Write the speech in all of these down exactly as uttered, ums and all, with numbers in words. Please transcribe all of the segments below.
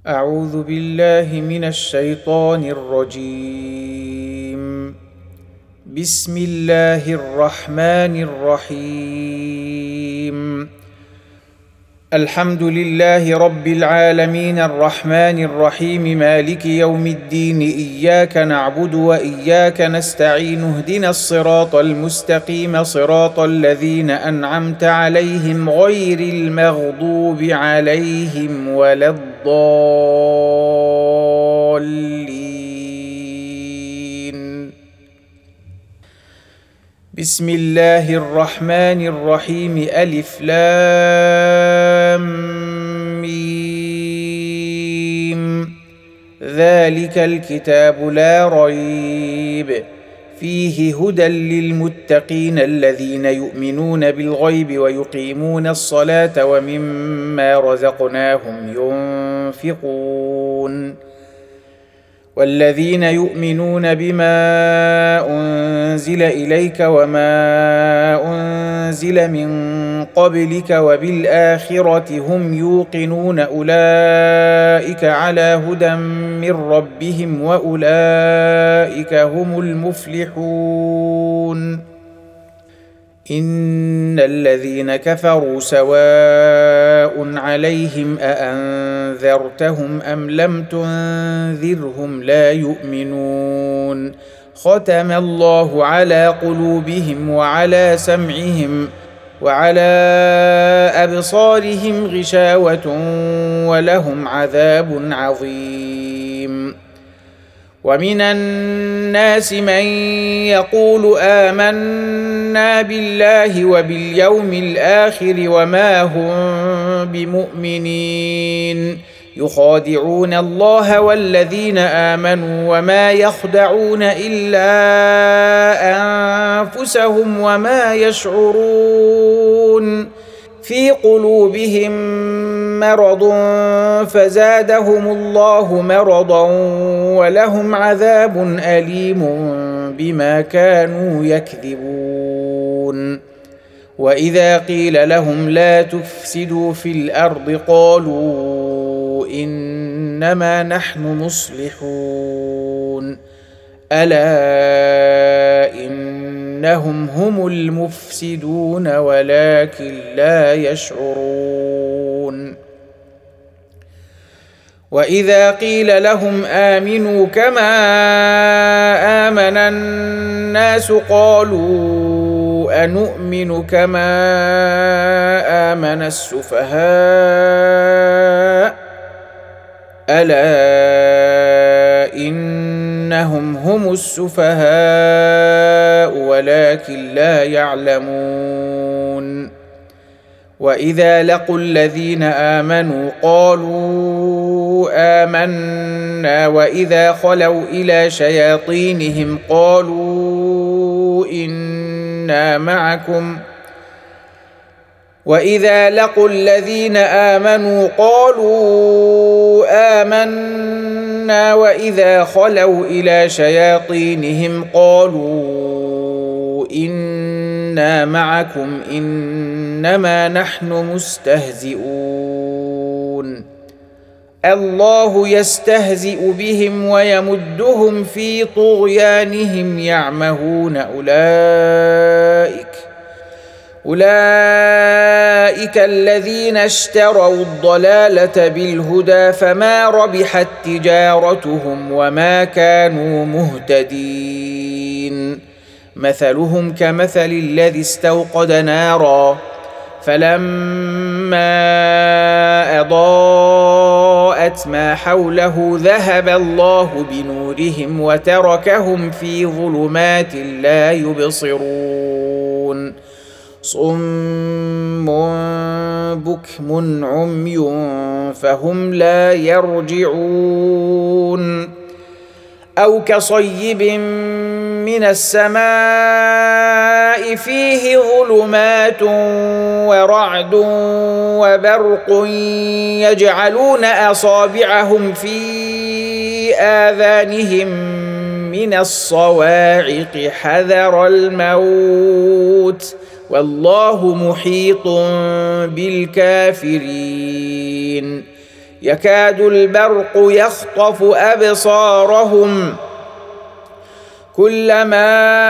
أعوذ بالله من الشيطان الرجيم. بسم الله الرحمن الرحيم. الحمد لله رب العالمين الرحمن الرحيم مالك يوم الدين، إياك نعبد وإياك نستعين، اهدنا الصراط المستقيم صراط الذين أنعمت عليهم غير المغضوب عليهم ولا الضالين. بسم الله الرحمن الرحيم. ألف لام ميم. ذلك الكتاب لا ريب فيه هدى للمتقين الذين يؤمنون بالغيب ويقيمون الصلاة ومما رزقناهم ينفقون. والذين يؤمنون بما أنزل إليك وما أنزل من قبلك وبالآخرة هم يوقنون أولئك على هدى من ربهم وأولئك هم المفلحون. إن الذين كفروا سواء عليهم أأنذرتهم أم لم تنذرهم لا يؤمنون. ختم الله على قلوبهم وعلى سمعهم وعلى أبصارهم غشاوة ولهم عذاب عظيم. ومن الناس من يقول آمنا بالله وباليوم الآخر وما هم بمؤمنين، يخادعون الله والذين آمنوا وما يخدعون إلا أنفسهم وما يشعرون. في قلوبهم مرض فزادهم الله مرضا ولهم عذاب أليم بما كانوا يكذبون. وإذا قيل لهم لا تفسدوا في الأرض قالوا إنما نحن مصلحون. ألا إنهم هم المفسدون ولكن لا يشعرون. وإذا قيل لهم آمنوا كما آمن الناس قالوا أنؤمن كما آمن السفهاء. ألا إنهم هم السفهاء ولكن لا يعلمون. وإذا لقوا الذين آمنوا قالوا آمنا وإذا خلوا إلى شياطينهم قالوا إنا معكم وإذا لقوا الذين آمنوا قالوا آمنا وإذا خلوا إلى شياطينهم قالوا إنا معكم إنما نحن مستهزئون. الله يستهزئ بهم ويمدهم في طغيانهم يعمهون. أولئك أولئك الذين اشتروا الضلالة بالهدى فما ربحت تجارتهم وما كانوا مهتدين. مثلهم كمثل الذي استوقد نارا فلما أضاءت ما حوله ذهب الله بنورهم وتركهم في ظلمات لا يبصرون. صم بكم عمي فهم لا يرجعون. أو كصيب من السماء فيه ظلمات ورعد وبرق يجعلون أصابعهم في آذانهم من الصواعق حذر الموت والله محيط بالكافرين. يكاد البرق يخطف أبصارهم كلما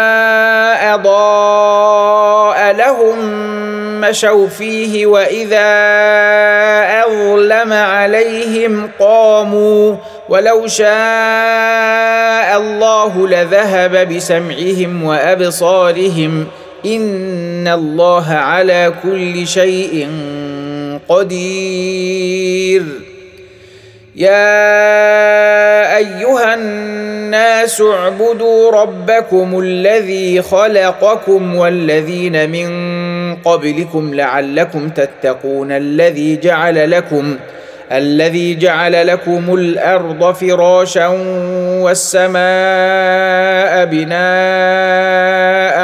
أضاء لهم مشوا فيه وإذا أظلم عليهم قاموا ولو شاء الله لذهب بسمعهم وأبصارهم إن الله على كل شيء قدير. يا أيها الناس اعبدوا ربكم الذي خلقكم والذين من قبلكم لعلكم تتقون الذي جعل لكم الذي جعل لكم الأرض فراشا والسماء بناء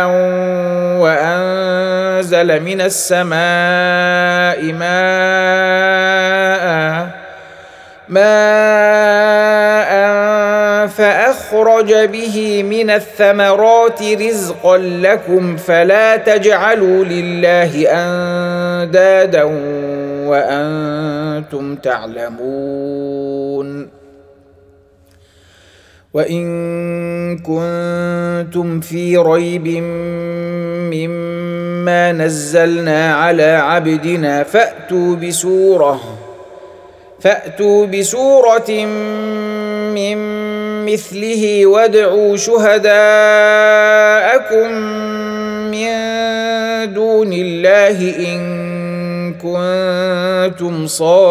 وأنزل من السماء ماء ماء فأخرج به من الثمرات رزقا لكم فلا تجعلوا لله أندادا وأنتم تعلمون. وإن كنتم في ريب مما نزلنا على عبدنا فأتوا بسورة فأتوا بسورة من مثله وادعوا شهداءكم من دون الله إن كنتم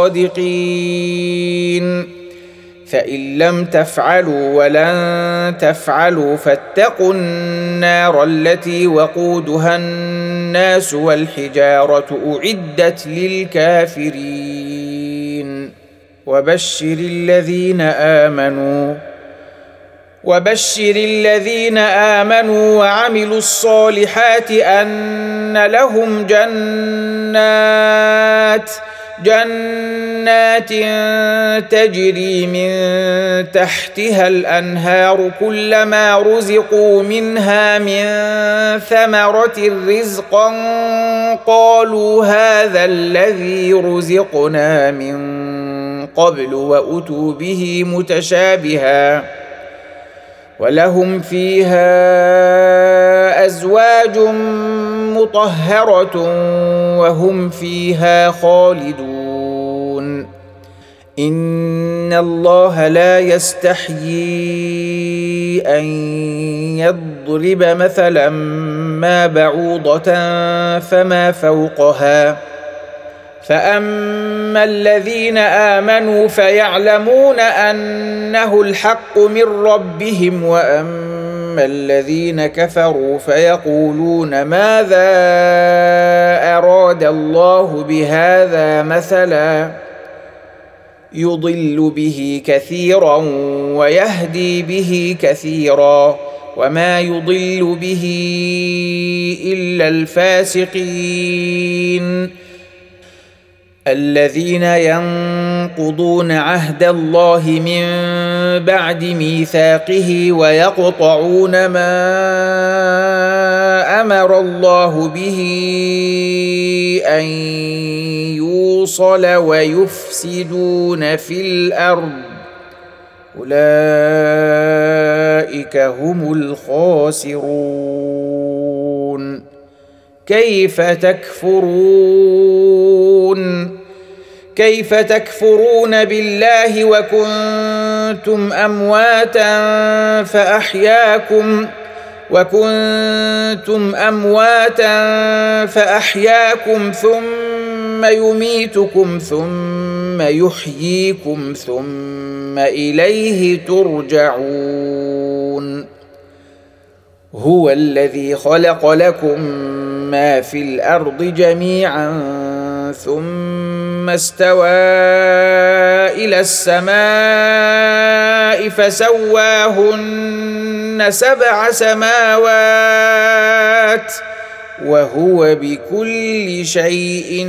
صادقين فإن لم تفعلوا ولن تفعلوا فاتقوا النار التي وقودها الناس والحجارة أعدت للكافرين. وبشر الذين آمنوا وبشر الذين آمنوا وعملوا الصالحات أن لهم جنات جنات تجري من تحتها الأنهار كلما رزقوا منها من ثمرة رزقا قالوا هذا الذي رزقنا من قبل وأتوا به متشابها ولهم فيها أزواج مطهرة وهم فيها خالدون. إن الله لا يستحيي أن يضرب مثلا ما بعوضة فما فوقها فأما الذين آمنوا فيعلمون أنه الحق من ربهم وأما الذين كفروا فيقولون ماذا أراد الله بهذا مثلا يضل به كثيرا ويهدي به كثيرا وما يضل به إلا الفاسقين الذين ينقضون عهد الله من بعد ميثاقه ويقطعون ما أمر الله به أن يوصل ويفسدون في الأرض أولئك هم الخاسرون. كيف تكفرون كيف تكفرون بالله وكنتم أمواتا فأحياكم وكنتم أمواتا فأحياكم ثم يميتكم ثم يحييكم ثم إليه ترجعون. هو الذي خلق لكم ما في الأرض جميعا ثم استوى إلى السماء فسواهن سبع سماوات وهو بكل شيء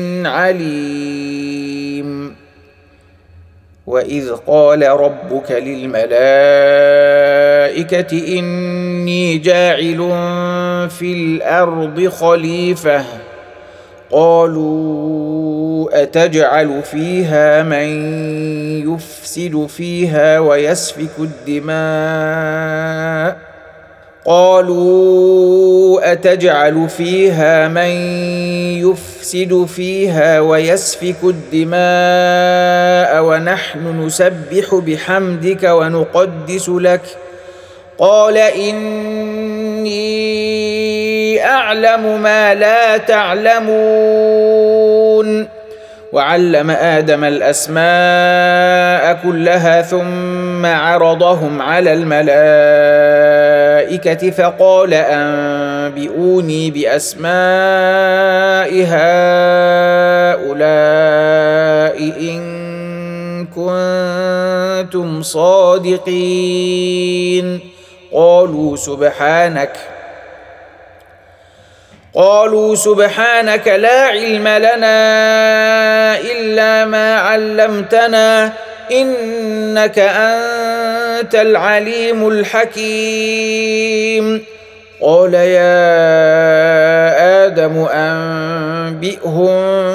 عليم. وإذ قال ربك للملائكة إني جاعل في الأرض خليفة قالوا أتجعل فيها من يفسد فيها ويسفك الدماء قالوا أتجعل فيها من يفسد فيها ويسفك الدماء ونحن نسبح بحمدك ونقدس لك قال إني أعلم ما لا تعلمون وعلم آدم الأسماء كلها ثم عرضهم على الملائكة فقال أنبئوني بأسماء هؤلاء إن كنتم صادقين قالوا سبحانك قالوا سبحانك لا علم لنا إلا ما علمتنا إنك أنت العليم الحكيم قال يا آدم أنبئهم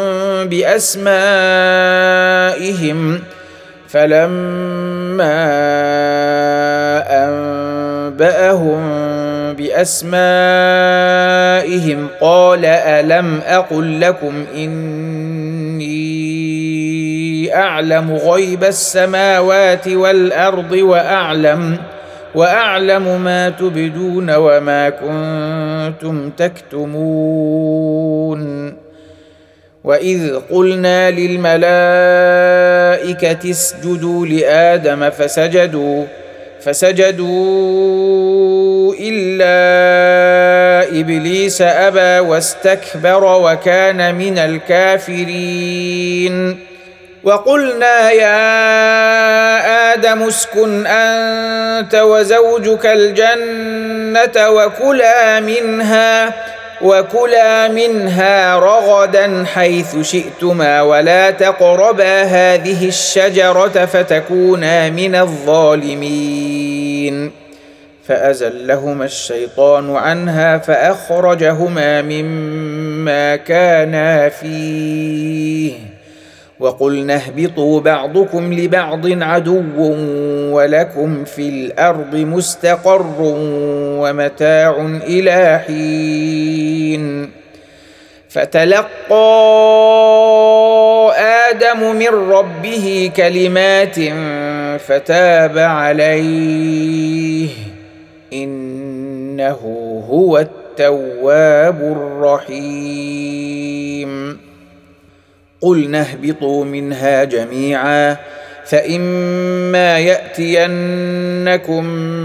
بأسمائهم فلما أنبأهم بأسمائهم قال ألم أقل لكم إني أعلم غيب السماوات والأرض وأعلم وأعلم ما تبدون وما كنتم تكتمون وإذ قلنا للملائكة اسجدوا لآدم فسجدوا فسجدوا إلا إبليس أبى واستكبر وكان من الكافرين وقلنا يا آدم اسكن أنت وزوجك الجنة وكلا منها وكلا منها رغدا حيث شئتما ولا تقربا هذه الشجرة فتكونا من الظالمين فأزلهما الشيطان عنها فأخرجهما مما كانا فيه وقلنا اهبطوا بعضكم لبعض عدو ولكم في الأرض مستقر ومتاع إلى حين فتلقى آدم من ربه كلمات فتاب عليه إنه هو التواب الرحيم قلنا اهبطوا منها جميعا فإما يأتينكم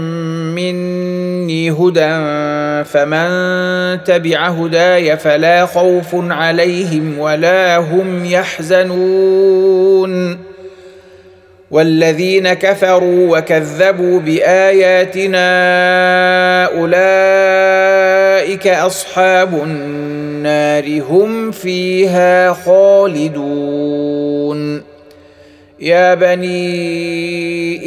مني هدى فمن تبع هداي فلا خوف عليهم ولا هم يحزنون والذين كفروا وكذبوا بآياتنا أولئك أصحاب النار هم فيها خالدون يا بني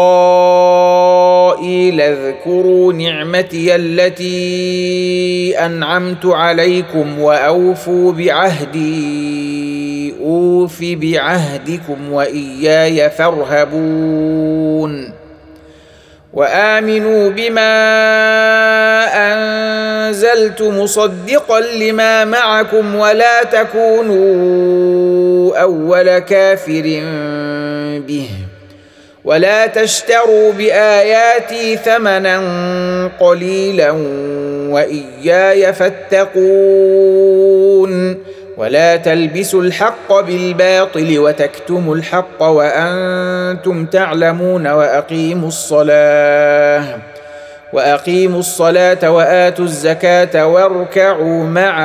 إسرائيل اذكروا نعمتي التي أنعمت عليكم وأوفوا بعهدي أوف بعهدكم وإياي فارهبون وآمنوا بما أنزلت مصدقا لما معكم ولا تكونوا أول كافر به ولا تشتروا بآياتي ثمنا قليلا وإياي فاتقون ولا تلبسوا الحق بالباطل وتكتموا الحق وأنتم تعلمون وأقيموا الصلاة وأقيموا الصلاة وآتوا الزكاة واركعوا مع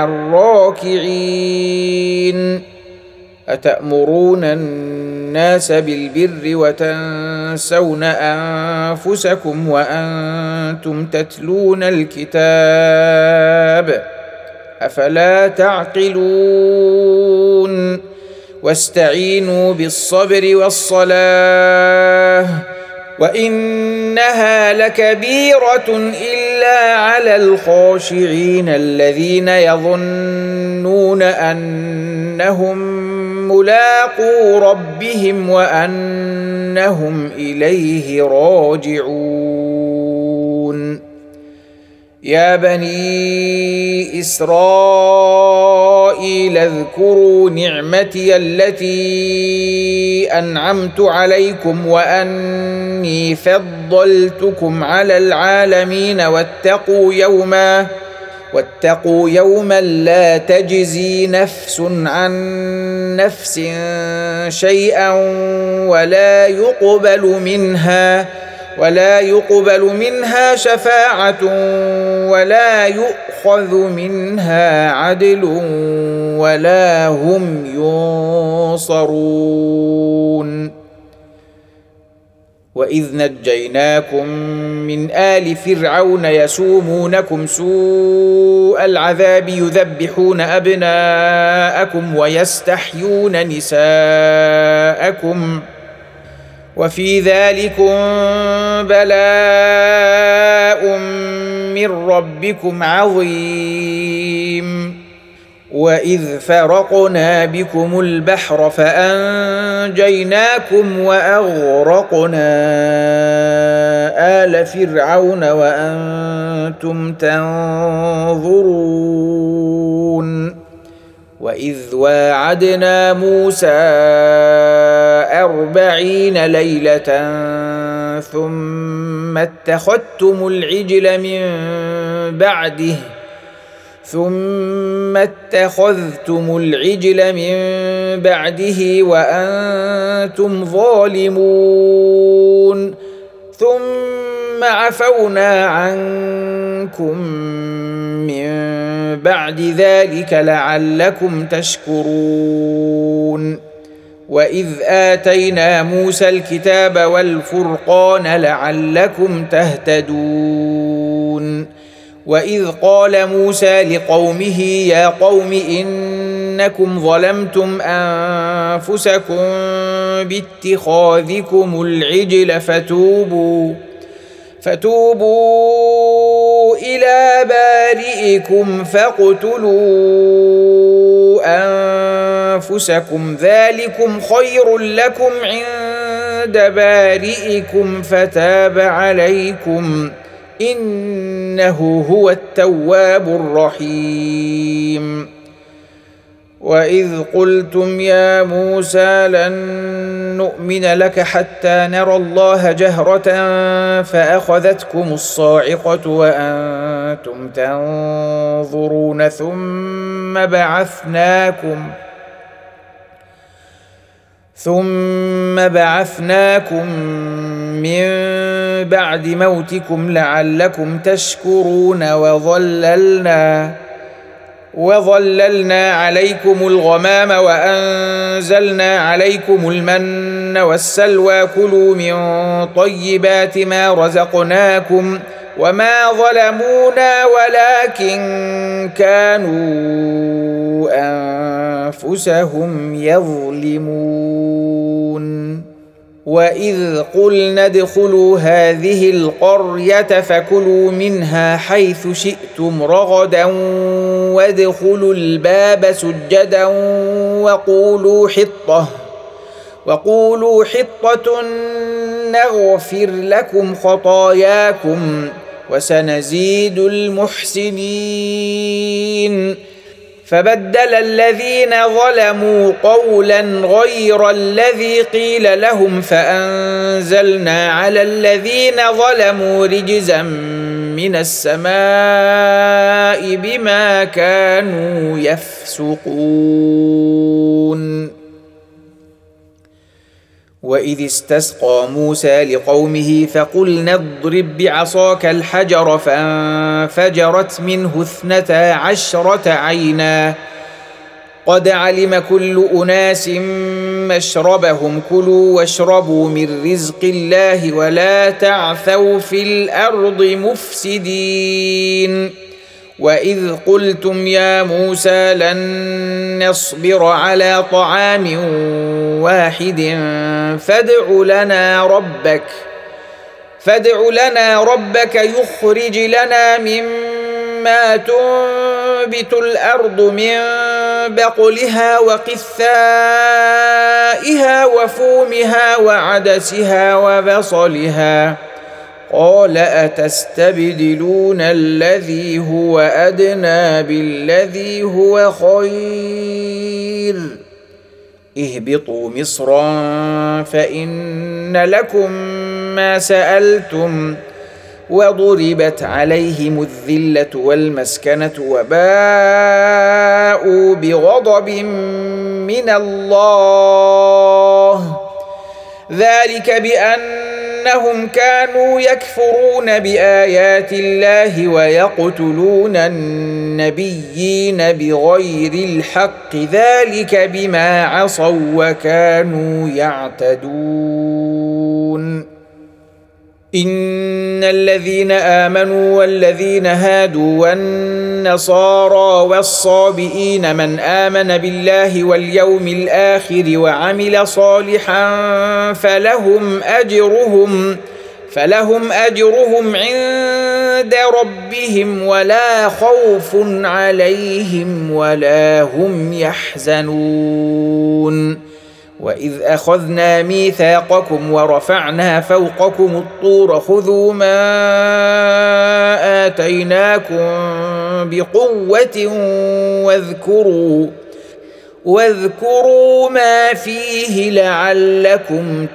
الراكعين أتأمرون الناس بالبر وتنسون أنفسكم وأنتم تتلون الكتاب أفلا تعقلون واستعينوا بالصبر والصلاة وإنها لكبيرة إلا على الخاشعين الذين يظنون أنهم ملاقو ربهم وأنهم إليه راجعون. يا بني إسرائيل اذكروا نعمتي التي أنعمت عليكم وأني فضلتكم على العالمين واتقوا يوما واتقوا يوما لا تجزي نفس عن نفس شيئا ولا يقبل منها ولا يقبل منها شفاعة ولا يؤخذ منها عدل ولا هم ينصرون. وإذ نجيناكم من آل فرعون يسومونكم سوء العذاب يذبحون أبناءكم ويستحيون نساءكم وفي ذلكم بلاء من ربكم عظيم. وإذ فرقنا بكم البحر فأنجيناكم وأغرقنا آل فرعون وأنتم تنظرون. وإذ واعدنا موسى أربعين ليلة ثم اتخذتم العجل من بعده ثم اتخذتم العجل من بعده وأنتم ظالمون ثم عفونا عنكم من بعد ذلك لعلكم تشكرون. وإذ آتينا موسى الكتاب والفرقان لعلكم تهتدون. وإذ قال موسى لقومه يا قوم إنكم ظلمتم أنفسكم باتخاذكم العجل فتوبوا فتوبوا إلى بارئكم فاقتلوا أنفسكم ذلكم خير لكم عند بارئكم فتاب عليكم إنه هو التواب الرحيم. وإذ قلتم يا موسى لن نؤمن لك حتى نرى الله جهرة فأخذتكم الصاعقة وأنتم تنظرون ثم بعثناكم ثم بعثناكم من بعد موتكم لعلكم تشكرون. وظللنا وظللنا عليكم الغمام وأنزلنا عليكم المن والسلوى كلوا من طيبات ما رزقناكم وما ظلمونا ولكن كانوا أنفسهم يظلمون. وإذ قلنا ادخلوا هذه القرية فكلوا منها حيث شئتم رغدا وادخلوا الباب سجدا وقولوا حطة وقولوا حطة نغفر لكم خطاياكم وسنزيد المحسنين. فبدل الذين ظلموا قولا غير الذي قيل لهم فأنزلنا على الذين ظلموا رجزا من السماء بما كانوا يفسقون. وإذ استسقى موسى لقومه فقلنا اضرب بعصاك الحجر فانفجرت منه اثنتا عشرة عينا قد علم كل أناس مشربهم كلوا واشربوا من رزق الله ولا تعثوا في الأرض مفسدين. وإذ قلتم يا موسى لن نصبر على طعام واحد فادع لنا ربك فادع لنا ربك يخرج لنا مما ما تنبت الأرض من بقلها وقثائها وفومها وعدسها وبصلها قال أتستبدلون الذي هو أدنى بالذي هو خير اهبطوا مصرا فإن لكم ما سألتم وضربت عليهم الذلة والمسكنة وباءوا بغضب من الله ذلك بأنهم كانوا يكفرون بآيات الله ويقتلون النبيين بغير الحق ذلك بما عصوا وكانوا يعتدون إن الذين آمنوا والذين هادوا والنصارى والصابئين من آمن بالله واليوم الآخر وعمل صالحا فلهم أجرهم فلهم أجرهم عند ربهم ولا خوف عليهم ولا هم يحزنون وإذ أخذنا ميثاقكم ورفعنا فوقكم الطور خذوا ما آتيناكم بقوة واذكروا واذكروا ما فيه لعلكم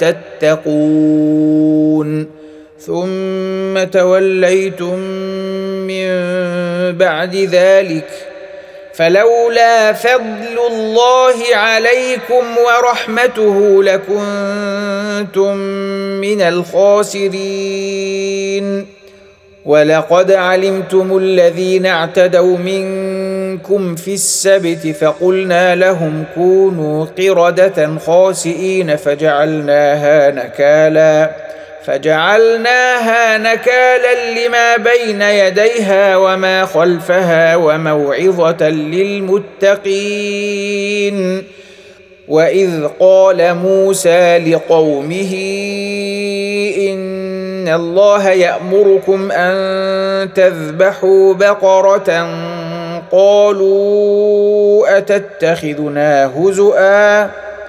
تتقون ثم توليتم من بعد ذلك فلولا فضل الله عليكم ورحمته لكنتم من الخاسرين ولقد علمتم الذين اعتدوا منكم في السبت فقلنا لهم كونوا قردة خاسئين فجعلناها نكالا فجعلناها نكالا لما بين يديها وما خلفها وموعظة للمتقين وإذ قال موسى لقومه إن الله يأمركم أن تذبحوا بقرة قالوا أتتخذنا هزؤا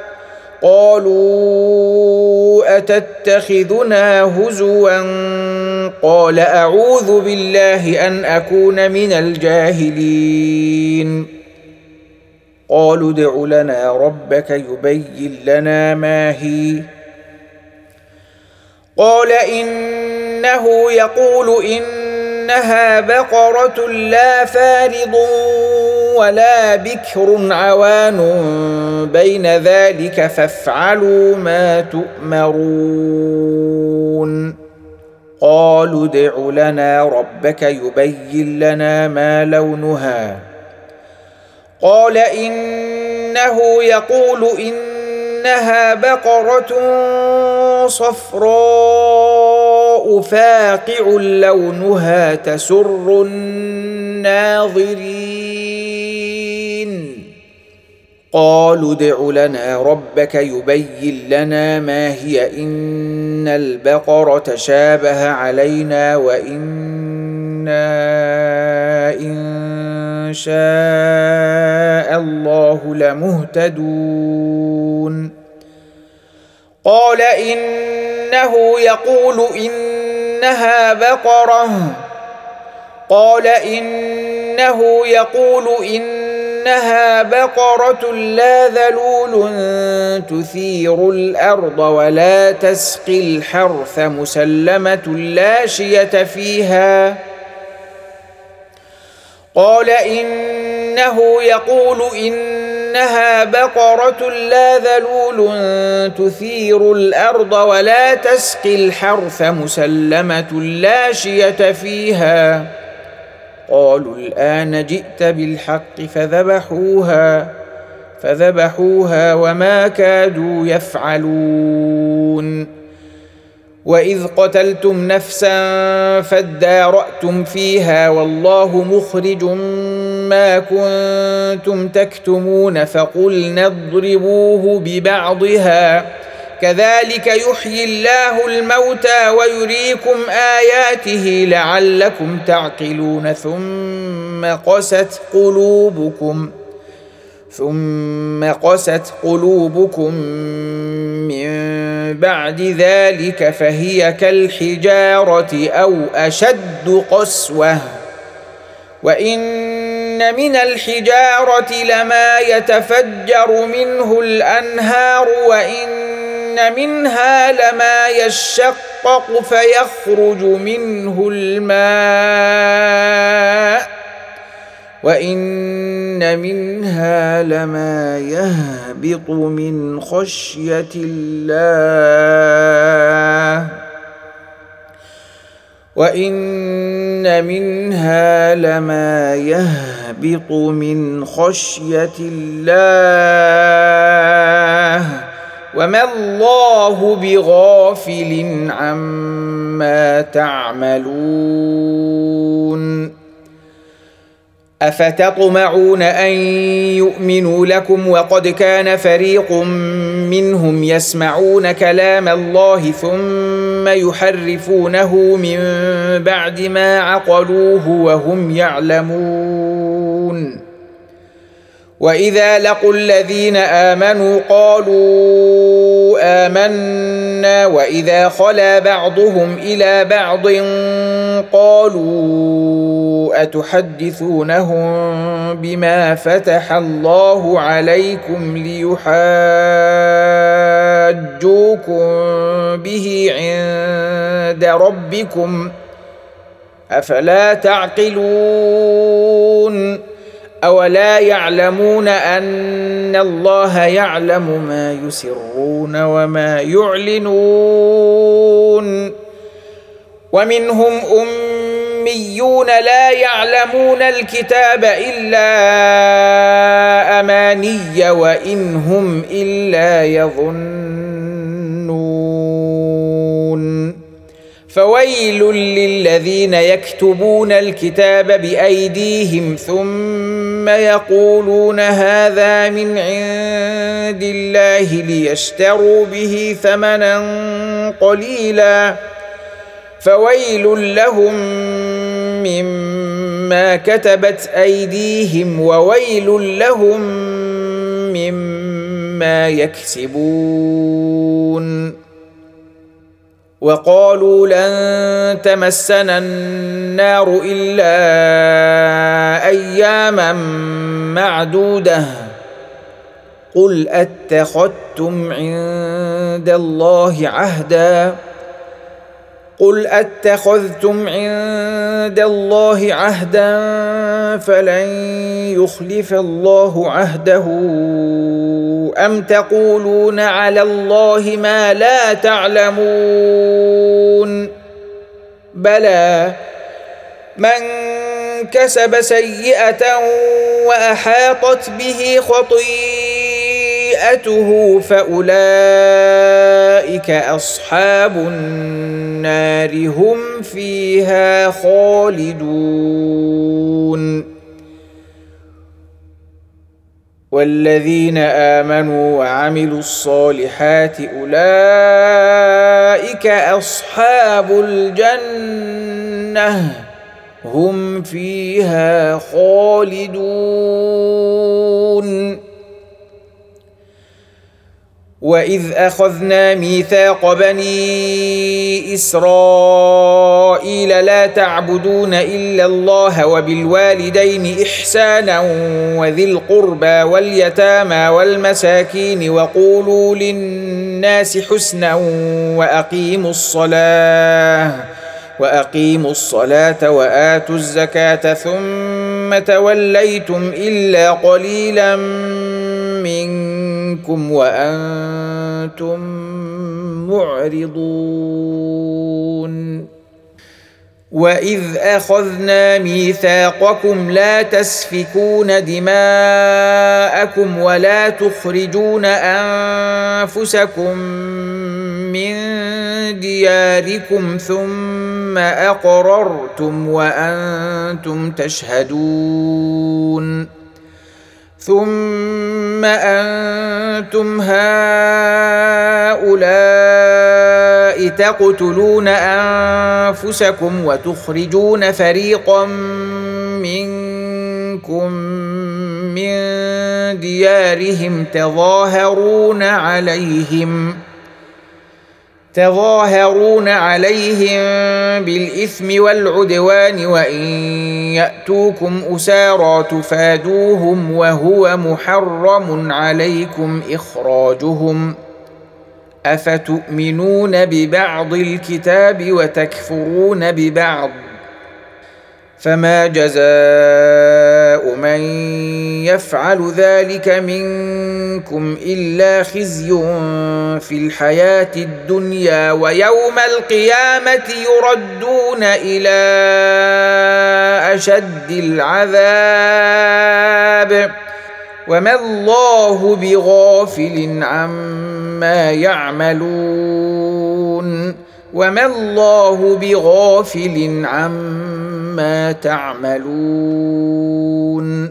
قالوا أتتخذنا هزوا قال أعوذ بالله أن أكون من الجاهلين قالوا ادع لنا ربك يبين لنا ما هي قال إنه يقول إنها بقرة لا فارض ولا بكر عوان بين ذلك فافعلوا ما تؤمرون قالوا ادع لنا ربك يبين لنا ما لونها قال إنه يقول إنها بقرة صفراء فاقع لونها تسر الناظرين قالوا ادع لنا ربك يبين لنا ما هي إن البقرة شابه علينا وإنا إن شاء الله لمهتدون قال إنه يقول إنها بقرة قال إنه يقول إنها بقرة لا ذلول تثير الأرض ولا تسقي الحرث مسلمة لا شية فيها قال إنه يقول إنها بقرة لا ذلول تثير الأرض ولا تسقي الحرث مسلمة لا شية فيها قالوا الآن جئت بالحق فذبحوها فذبحوها وما كادوا يفعلون وإذ قتلتم نفسا فادارأتم فيها والله مخرج ما كنتم تكتمون فقلنا اضربوه ببعضها كذلك يحيي الله الموتى ويريكم آياته لعلكم تعقلون ثم قست قلوبكم ثم قست قلوبكم من بعد ذلك فهي كالحجارة أو أشد قسوة وإن من الحجارة لما يتفجر منه الأنهار وإن منها لما يشقق فيخرج منه الماء وإن منها لما يهبط من خشية الله وإن منها لما يهبط من خشية الله وما الله بغافل عما تعملون أفتطمعون أن يؤمنوا لكم وقد كان فريق منهم يسمعون كلام الله ثم يحرفونه من بعد ما عقلوه وهم يعلمون وإذا لقوا الذين آمنوا قالوا آمنا وإذا خلا بعضهم إلى بعض قالوا أتحدثونهم بما فتح الله عليكم ليحاجوكم به عند ربكم أفلا تعقلون أولا يعلمون أن الله يعلم ما يسرون وما يعلنون ومنهم أميون لا يعلمون الكتاب إلا أماني وإن هم إلا يظنون فويل للذين يكتبون الكتاب بأيديهم ثم يقولون هذا من عند الله ليشتروا به ثمنا قليلا فويل لهم مما كتبت أيديهم وويل لهم مما يكسبون وقالوا لن تمسنا النار إلا أياما معدودة قل أتخذتم عند الله عهدا قل أتخذتم عند الله عهدا فلن يخلف الله عهده أم تقولون على الله ما لا تعلمون بلى من كسب سيئة وأحاطت به خطيئته فأولئك أصحاب النار هم فيها خالدون والذين آمنوا وعملوا الصالحات أولئك أصحاب الجنة هم فيها خالدون وإذ أخذنا ميثاق بني إسرائيل لا تعبدون إلا الله وبالوالدين إحسانا وذي القربى واليتامى والمساكين وقولوا للناس حسنا وأقيموا الصلاة وأقيموا الصلاة وآتوا الزكاة ثم توليتم إلا قليلا منكم وأنتم معرضون وإذ أخذنا ميثاقكم لا تسفكون دماءكم ولا تخرجون أنفسكم من دياركم ثم أقررتم وأنتم تشهدون ثم أنتم هؤلاء تقتلون أنفسكم وتخرجون فريقا منكم من ديارهم تظاهرون عليهم تظاهرون عليهم بالإثم والعدوان وإن يأتوكم أسارى تفادوهم وهو محرم عليكم إخراجهم أفتؤمنون ببعض الكتاب وتكفرون ببعض فما جزاء من يفعل ذلك منكم إلا خزي في الحياة الدنيا ويوم القيامة يردون إلى أشد العذاب وما الله بغافل عما يعملون وما الله بغافل عما تعملون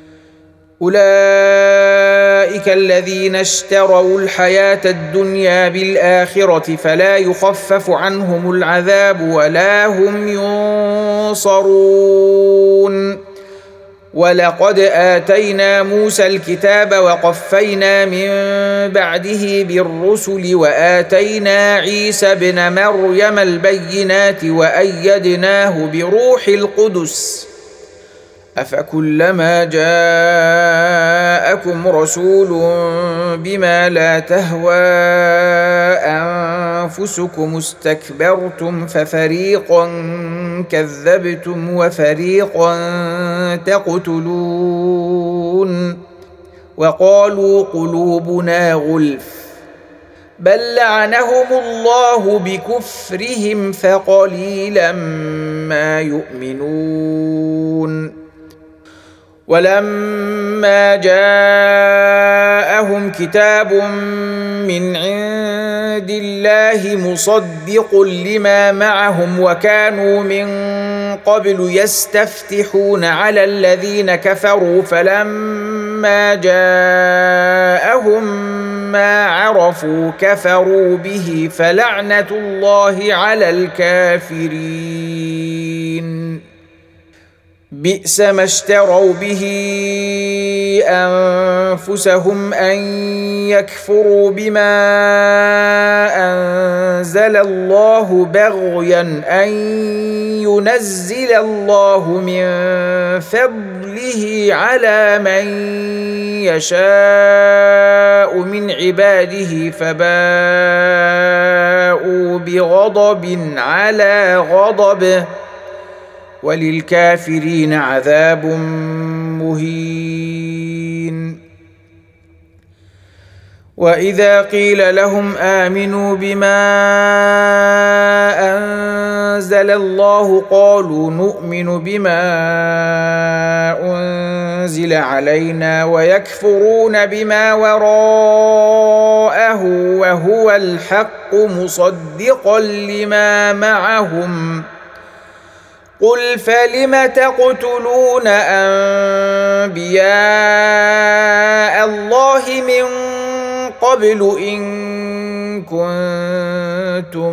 أولئك الذين اشتروا الحياة الدنيا بالآخرة فلا يخفف عنهم العذاب ولا هم ينصرون ولقد آتينا موسى الكتاب وقفينا من بعده بالرسل وآتينا عيسى ابن مريم البينات وأيدناه بروح القدس أفكلما جاءكم رسول بما لا تهوى أنفسكم استكبرتم ففريقا كذبتم وفريقا تقتلون وقالوا قلوبنا غلف بل لعنهم الله بكفرهم فقليلا ما يؤمنون ولما جاءهم كتاب من عند الله مصدق لما معهم وكانوا من قبل يستفتحون على الذين كفروا فلما جاءهم ما عرفوا كفروا به فلعنة الله على الكافرين بئس ما اشتروا به أنفسهم أن يكفروا بما أنزل الله بغيا أن ينزل الله من فضله على من يشاء من عباده فباءوا بغضب على غضب وللكافرين عذاب مهين وإذا قيل لهم آمنوا بما أنزل الله قالوا نؤمن بما أنزل علينا ويكفرون بما وراءه وهو الحق مصدقا لما معهم قل فلم تقتلون أنبياء الله من قبل إن كنتم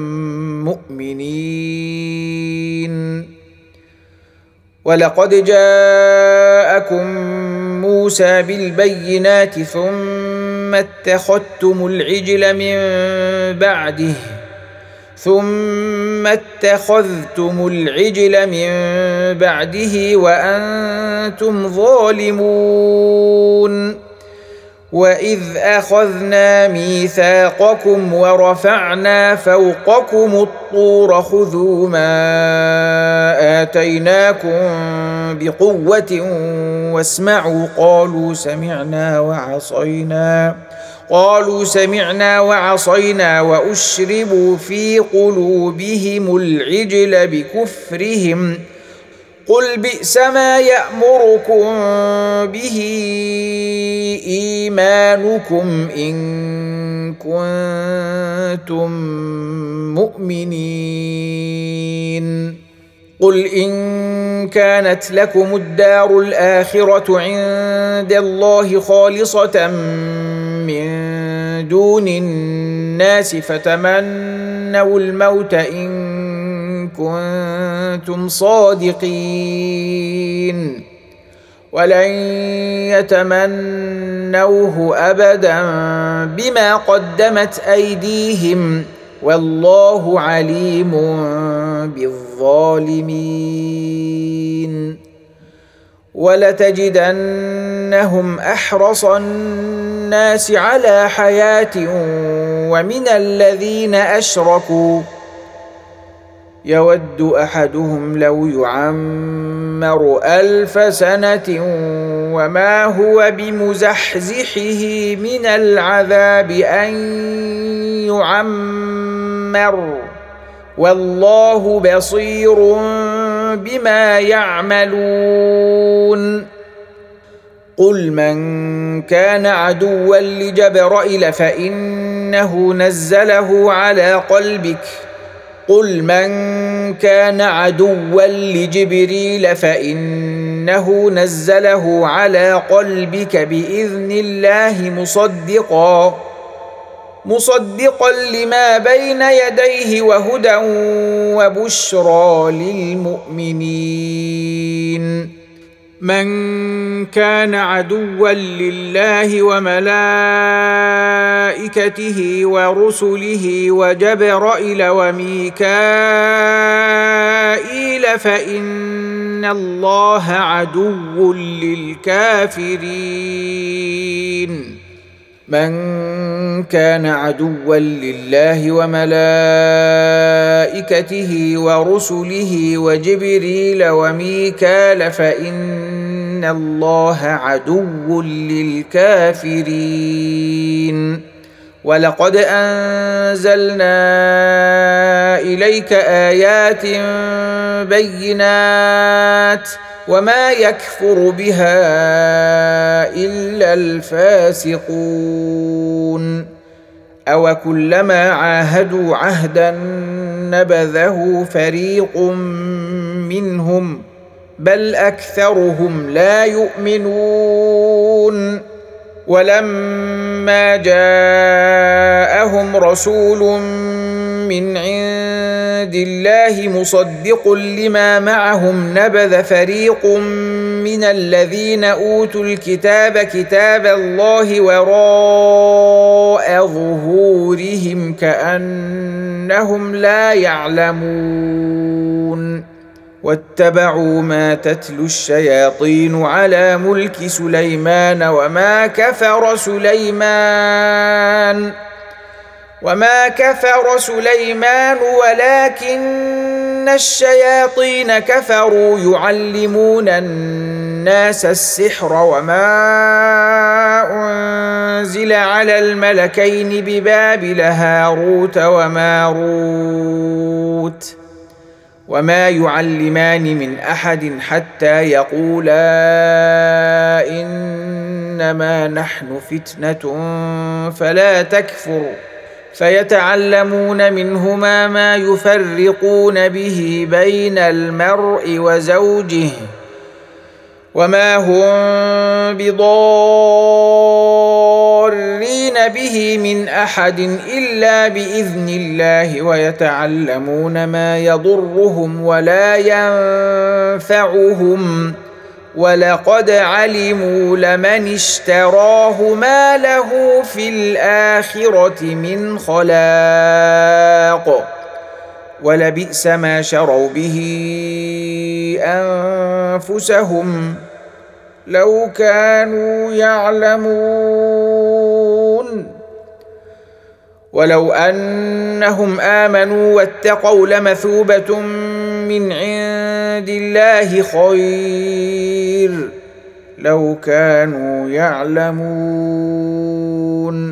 مؤمنين ولقد جاءكم موسى بالبينات ثم اتخذتم العجل من بعده ثم اتخذتم العجل من بعده وأنتم ظالمون وإذ أخذنا ميثاقكم ورفعنا فوقكم الطور خذوا ما آتيناكم بقوة واسمعوا قالوا سمعنا وعصينا قالوا سمعنا وعصينا وأشربوا في قلوبهم العجل بكفرهم قل بئس ما يأمركم به إيمانكم إن كنتم مؤمنين قل إن كانت لكم الدار الآخرة عند الله خالصة من دون الناس فتمنوا الموت إن كنتم صادقين ولن يتمنوه أبدا بما قدمت أيديهم والله عليم بالظالمين ولتجدنهم أحرص الناس على حياة ومن الذين أشركوا يود أحدهم لو يعمر ألف سنة وما هو بمزحزحه من العذاب أن يعمر والله بصير بما يعملون قل من كان عدوا لجبرائيل فإنه نزله على قلبك قل من كان عدوا لجبريل فإنه نزله على قلبك بإذن الله مصدقا مصدقا لما بين يديه وهدى وبشرى للمؤمنين من كان عدوا لله وملائكته ورسله وجبرائيل وميكائيل فإن الله عدو للكافرين من كان عدوا لله وملائكته ورسله وجبريل وميكال فإن الله عدو للكافرين ولقد أنزلنا إليك آيات بينات وما يكفر بها إلا الفاسقون أو كلما عاهدوا عهدا نبذه فريق منهم بل أكثرهم لا يؤمنون ولما جاءهم رسول من عند الله مصدق لما معهم نبذ فريق من الذين أوتوا الكتاب كتاب الله وراء ظهورهم كأنهم لا يعلمون واتبعوا ما تتلو الشياطين على ملك سليمان وما كفر سليمان وما كفر سليمان ولكن الشياطين كفروا يعلمون الناس السحر وما أنزل على الملكين ببابل هاروت وماروت وما يعلمان من أحد حتى يقولا إنما نحن فتنة فلا تكفر فيتعلمون منهما ما يفرقون به بين المرء وزوجه وما هم بضارين به من أحد إلا بإذن الله ويتعلمون ما يضرهم ولا ينفعهم ولقد علموا لمن اشتراه ما له في الآخرة من خلاق ولبئس ما شروا به أنفسهم لو كانوا يعلمون ولو أنهم آمنوا واتقوا لمثوبة من عند الله خير لو كانوا يعلمون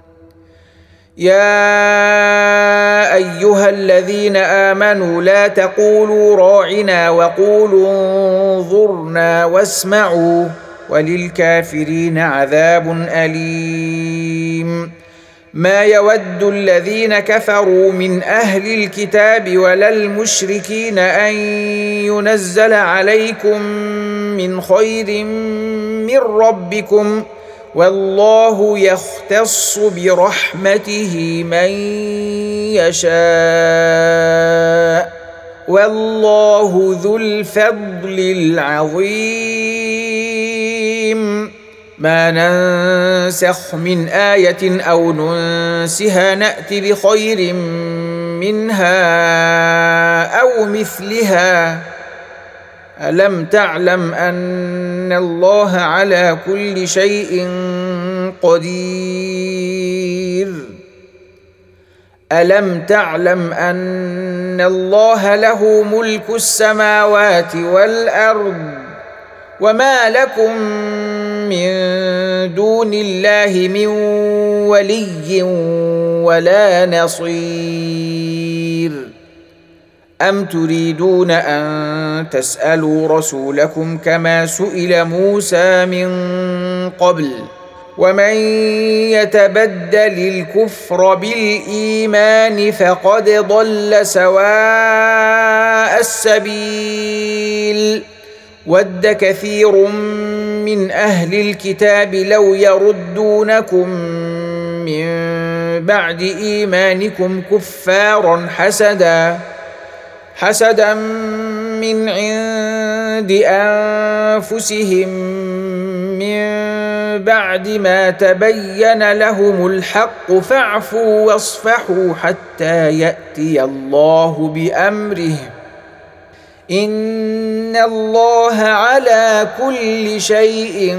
يا أيها الذين آمنوا لا تقولوا راعنا وقولوا انظرنا واسمعوا وللكافرين عذاب أليم ما يود الذين كفروا من أهل الكتاب ولا المشركين أن ينزل عليكم من خير من ربكم والله يختص برحمته من يشاء والله ذو الفضل العظيم. ما ننسخ من آية أو ننسها نأت بخير منها أو مثلها ألم تعلم أن الله على كل شيء قدير ألم تعلم أن الله له ملك السماوات والأرض وما لكم من دون الله من ولي ولا نصير. أم تريدون أن تسألوا رسولكم كما سئل موسى من قبل ومن يتبدل الكفر بالإيمان فقد ضل سواء السبيل. ود كثير من أهل الكتاب لو يردونكم من بعد إيمانكم كفارا حسدا حسدا من عند أنفسهم من بعد ما تبين لهم الحق فاعفوا واصفحوا حتى يأتي الله بأمره إن الله على كل شيء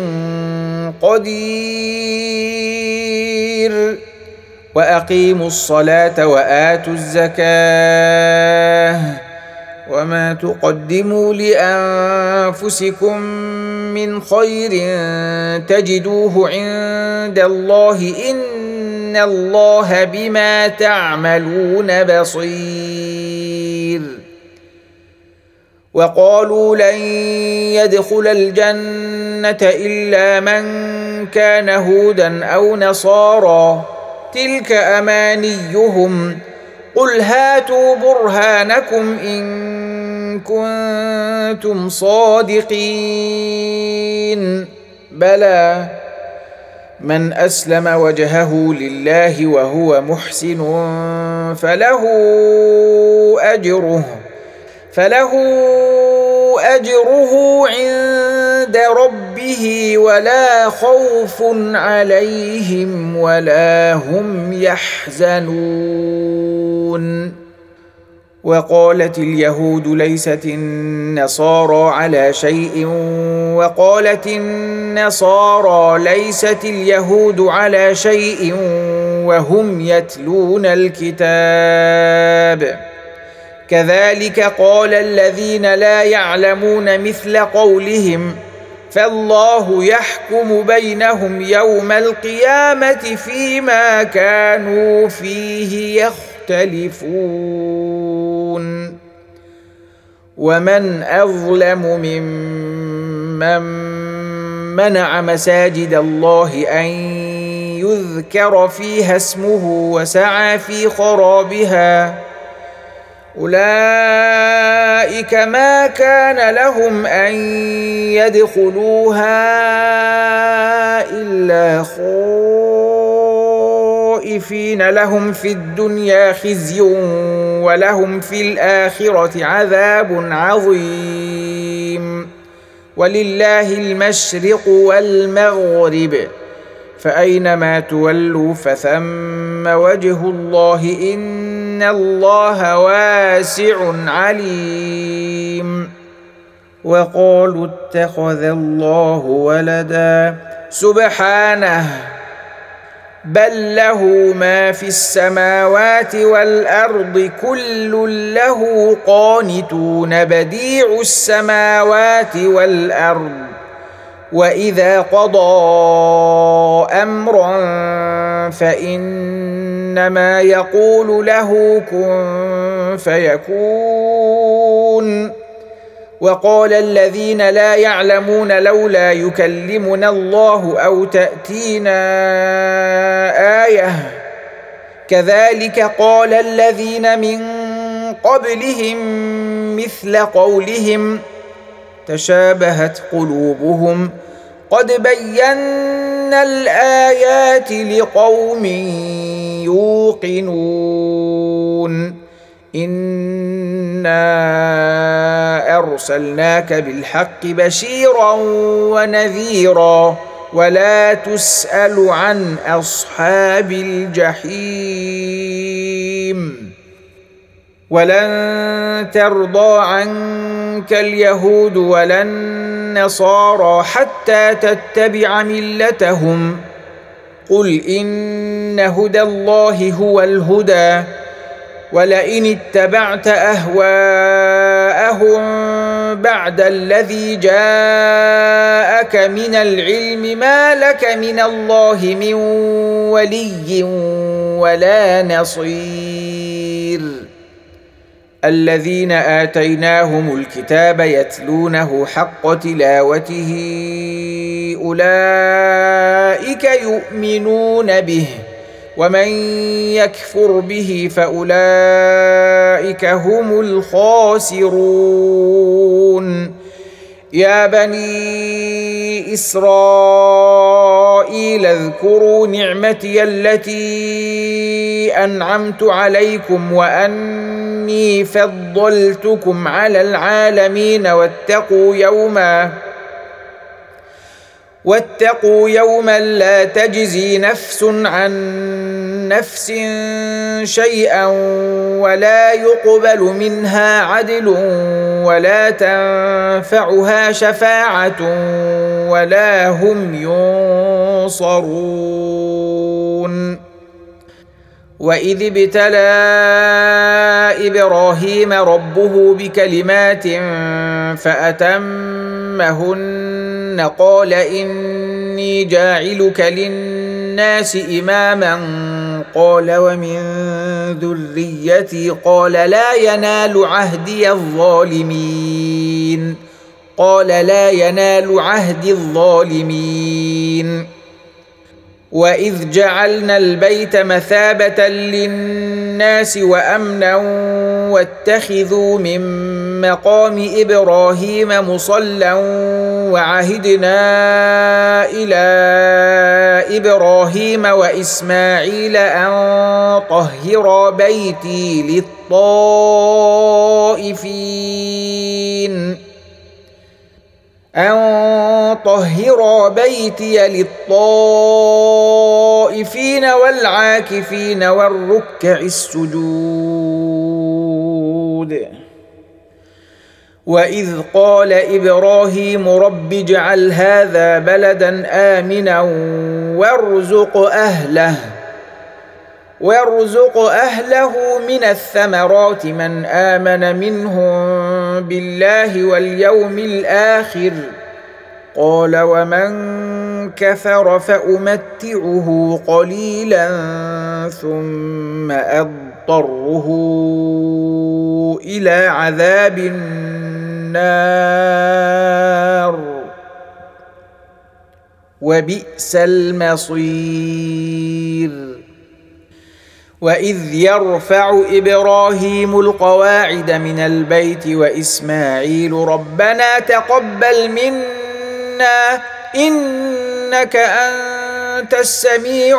قدير. وأقيموا الصلاة وآتوا الزكاة وما تقدموا لأنفسكم من خير تجدوه عند الله إن الله بما تعملون بصير. وقالوا لن يدخل الجنة إلا من كان هودا أو نصارى تلك أمانيهم قل هاتوا برهانكم إن كنتم صادقين بلى من أسلم وجهه لله وهو محسن فله أجره فله أجره عند ربه ولا خوف عليهم ولا هم يحزنون. وقالت اليهود ليست النصارى على شيء وقالت النصارى ليست اليهود على شيء وهم يتلون الكتاب كذلك قال الذين لا يعلمون مثل قولهم فالله يحكم بينهم يوم القيامة فيما كانوا فيه يختلفون. ومن أظلم ممن منع مساجد الله أن يذكر فيها اسمه وسعى في خرابها أولئك ما كان لهم أن يدخلوها إلا خائفين لهم في الدنيا خزي ولهم في الآخرة عذاب عظيم. ولله المشرق والمغرب فأينما تولوا فثم وجه الله إن الله واسع عليم. وقالوا اتخذ الله ولدا سبحانه بل له ما في السماوات والأرض كل له قانتون بديع السماوات والأرض وإذا قضى أمرا فإنما يقول له كن فيكون. وقال الذين لا يعلمون لولا يكلمنا الله أو تأتينا آية كذلك قال الذين من قبلهم مثل قولهم تشابهت قلوبهم قد بينا الآيات لقوم يوقنون إنا أرسلناك بالحق بشيرا ونذيرا ولا تسأل عن أصحاب الجحيم ولن ترضى عنك اليهود ولا النصارى حتى تتبع ملتهم قل إن هدى الله هو الهدى ولئن اتبعت أهواءهم بعد الذي جاءك من العلم ما لك من الله من ولي ولا نصير الذين آتيناهم الكتاب يتلونه حق تلاوته أولئك يؤمنون به ومن يكفر به فأولئك هم الخاسرون يا بني إسرائيل اذكروا نعمتي التي أنعمت عليكم وأني فضلتكم على العالمين واتقوا يوما واتقوا يوما لا تجزي نفس عن نفس شيئا ولا يقبل منها عدل ولا تنفعها شفاعة ولا هم ينصرون وإذ ابتلى إبراهيم ربه بكلمات فأتمهن قال إني جاعلك للناس إماما قال ومن ذريتي قال لا ينال عهدي الظالمين قال لا ينال عهدي الظالمين وإذ جعلنا البيت مثابة للناس وأمنا واتخذوا من مقام إبراهيم مصلى وعهدنا إلى إبراهيم وإسماعيل أن طهرا بيتي للطائفين أن طهرا بيتي للطائفين والعاكفين والركع السجود وإذ قال إبراهيم رب اجعل هذا بلدا آمنا وارزق أهله وارزق أهله من الثمرات من آمن منهم بالله واليوم الآخر قال ومن كفر فأمتعه قليلا ثم أضطره إلى عذاب النار وبئس المصير وإذ يرفع إبراهيم القواعد من البيت وإسماعيل ربنا تقبل منا إنك أنت السميع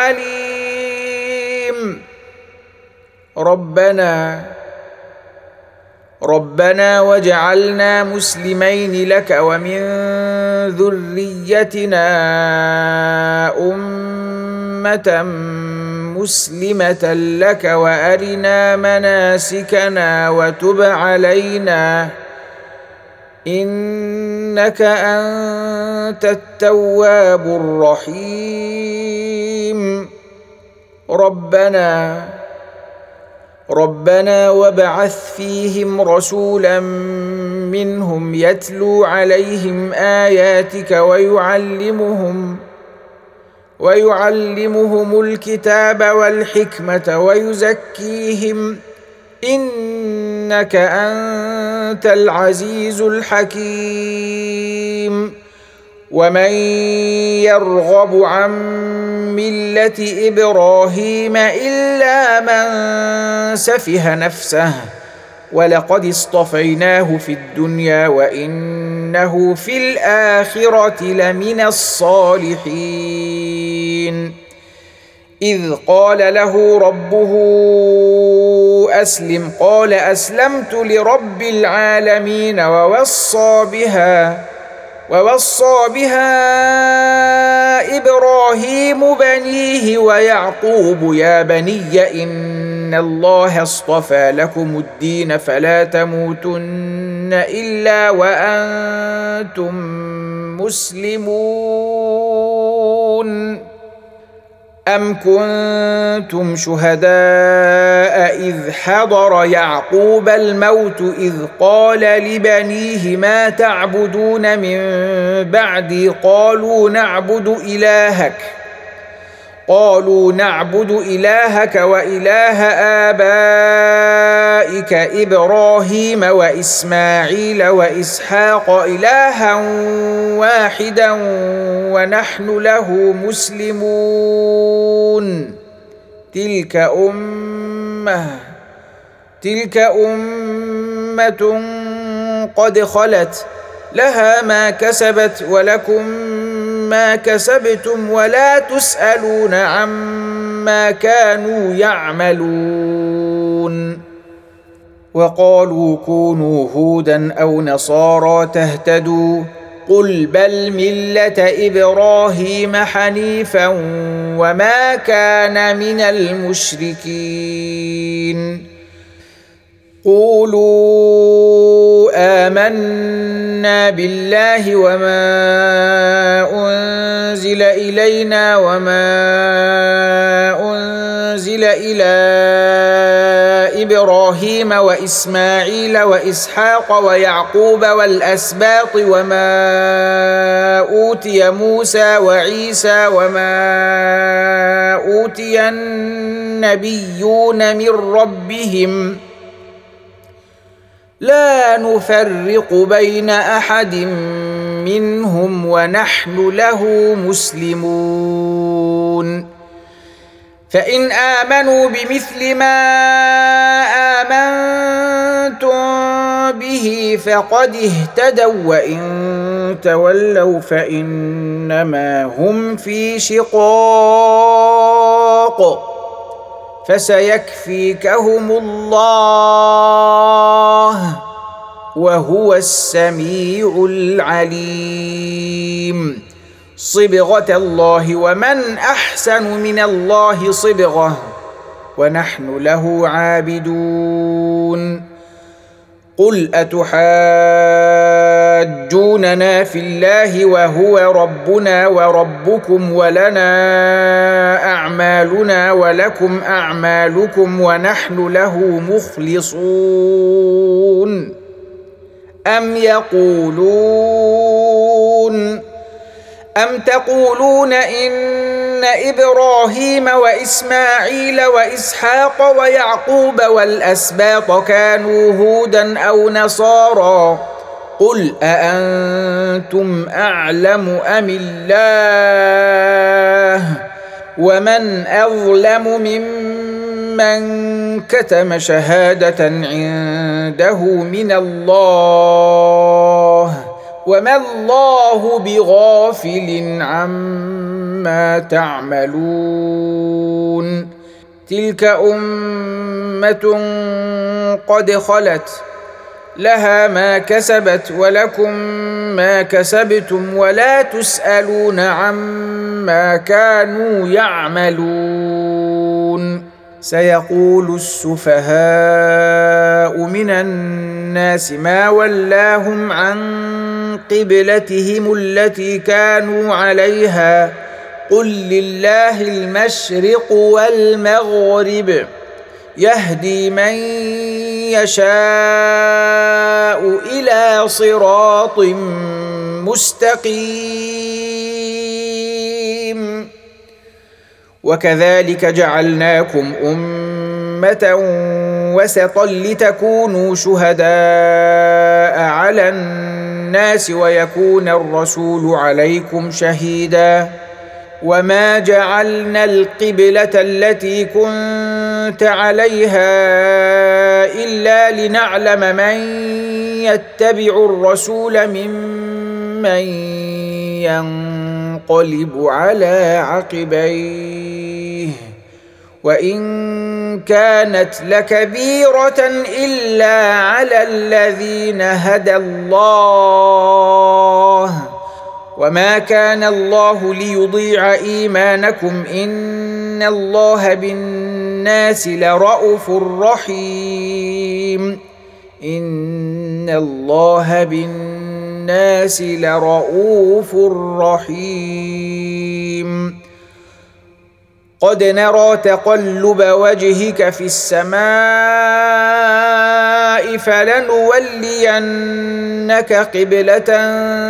العليم ربنا ربنا واجعلنا مسلمين لك ومن ذريتنا أمة مسلمة لك وأرنا مناسكنا وتب علينا إنك أنت التواب الرحيم ربنا ربنا وابعث فيهم رسولا منهم يتلو عليهم آياتك ويعلمهم ويعلمهم الكتاب والحكمة ويزكيهم إنك أنت العزيز الحكيم ومن يرغب عن ملة إبراهيم إلا من سفه نفسه ولقد اصطفيناه في الدنيا وإنه في الآخرة لمن الصالحين إذ قال له ربه أسلم قال أسلمت لرب العالمين ووصى بها ووصى بها إبراهيم بنيه ويعقوب يا بني إن الله اصطفى لكم الدين فلا تموتن إلا وأنتم مسلمون أم كنتم شهداء إذ حضر يعقوب الموت إذ قال لبنيه ما تعبدون من بعدي قالوا نعبد إلهك قالوا نعبد إلهك وإله آبائك إبراهيم وإسماعيل وإسحاق إلها واحدا ونحن له مسلمون تلك أمة تلك أمة قد خلت لها ما كسبت ولكم ما كسبتم ولا تسألون عما كانوا يعملون وقالوا كونوا هودا أو نصارى تهتدوا قل بل ملة إبراهيم حنيفا وما كان من المشركين قولوا آمنا بالله وما أنزل إلينا وما أنزل إلى إبراهيم وإسماعيل وإسحاق ويعقوب والأسباط وما أوتي موسى وعيسى وما أوتي النبيون من ربهم لا نفرق بين أحد منهم ونحن له مسلمون فإن آمنوا بمثل ما آمنتم به فقد اهتدوا وإن تولوا فإنما هم في شقاق فسيكفيكهم الله وهو السميع العليم صبغة الله ومن أحسن من الله صبغة ونحن له عابدون قل أتحاجوننا في الله وهو ربنا وربكم ولنا أعمالنا ولكم أعمالكم ونحن له مخلصون أم يقولون أم تقولون إن إبراهيم وإسماعيل وإسحاق ويعقوب والأسباط كانوا هودا أو نصارى قل أأنتم أعلم أم الله ومن أظلم ممن كتم شهادة عنده من الله وما الله بغافل عما تعملون تلك أمة قد خلت لها ما كسبت ولكم ما كسبتم ولا تسألون عما كانوا يعملون سيقول السفهاء من الناس ما ولاهم عن قبلتهم التي كانوا عليها قل لله المشرق والمغرب يهدي من يشاء إلى صراط مستقيم وكذلك جعلناكم أمة وسطا لتكونوا شهداء على الناس الناس ويكون الرسول عليكم شهيدا وما جعلنا القبلة التي كنت عليها إلا لنعلم من يتبع الرسول ممن ينقلب على عقبيه وإن كانت لكبيرة إلا على الذين هدى الله وما كان الله ليضيع إيمانكم إن الله بالناس لرءوف رحيم إن الله بالناس لرءوف رحيم قد نرى تقلب وجهك في السماء فلنولينك قبلة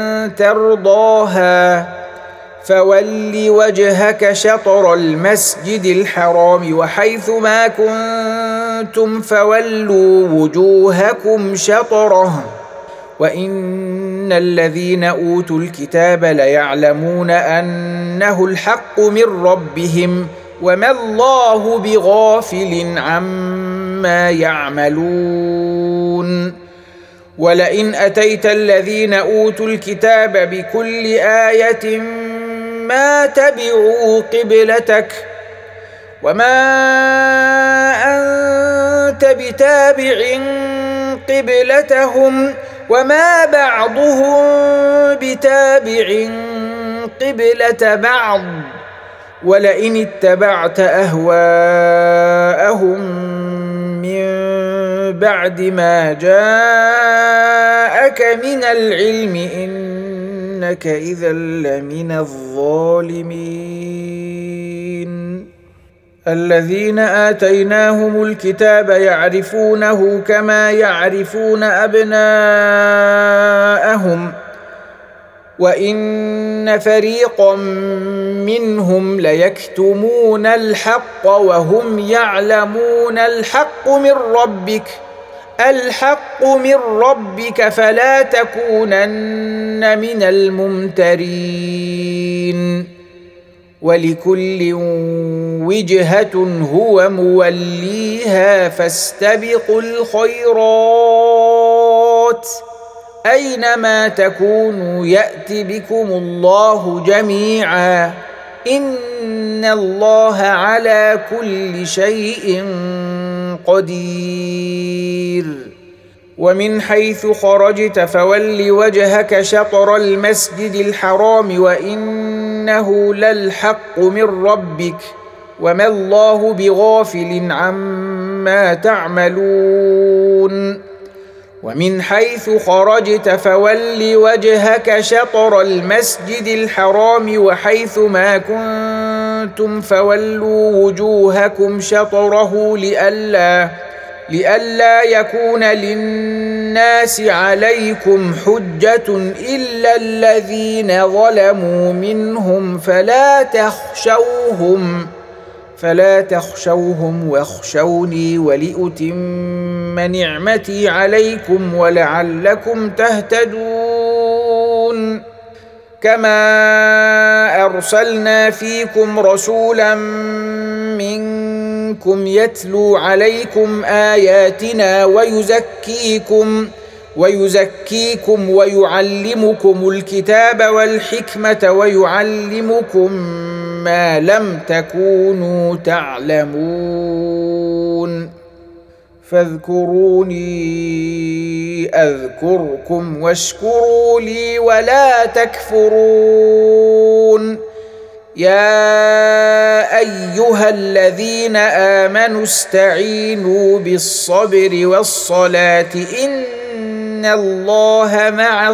ترضاها فول وجهك شطر المسجد الحرام وحيث ما كنتم فولوا وجوهكم شطره وإن الذين أوتوا الكتاب ليعلمون أنه الحق من ربهم وما الله بغافل عما يعملون ولئن أتيت الذين أوتوا الكتاب بكل آية ما تبعوا قبلتك وما أنت بتابع قبلتهم وما بعضهم بتابع قبلة بعض ولئن اتبعت أهواءهم من بعد ما جاءك من العلم إنك إذا لمن الظالمين الذين آتيناهم الكتاب يعرفونه كما يعرفون أبناءهم وإن فريقا منهم ليكتمون الحق وهم يعلمون الحق من ربك الحق من ربك فلا تكونن من الممترين ولكل وجهة هو موليها فاستبقوا الخيرات أينما تكونوا يأت بكم الله جميعا إن الله على كل شيء قدير ومن حيث خرجت فول وجهك شطر المسجد الحرام وإنه للحق من ربك وما الله بغافل عما تعملون ومن حيث خرجت فول وجهك شطر المسجد الحرام وحيث ما كنتم فولوا وجوهكم شطره لئلا لئلا يكون للناس عليكم حجة إلا الذين ظلموا منهم فلا تخشوهم فلا تخشوهم واخشوني ولأتم نعمتي عليكم ولعلكم تهتدون كما أرسلنا فيكم رسولا منكم يتلو عليكم آياتنا ويزكيكم ويزكيكم ويعلمكم الكتاب والحكمة ويعلمكم ما لم تكونوا تعلمون فاذكروني أذكركم واشكروا لي ولا تكفرون يا أيها الذين آمنوا استعينوا بالصبر والصلاة إن الله مع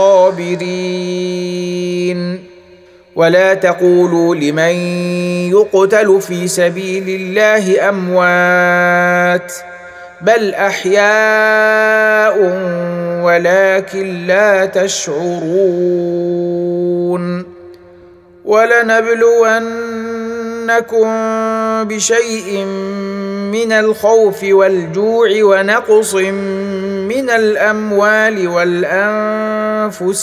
الصابرين ولا تقولوا لمن يقتل في سبيل الله أموات بل أحياء ولكن لا تشعرون ولنبلونكم بشيء من الخوف والجوع ونقص من الأموال والأنفس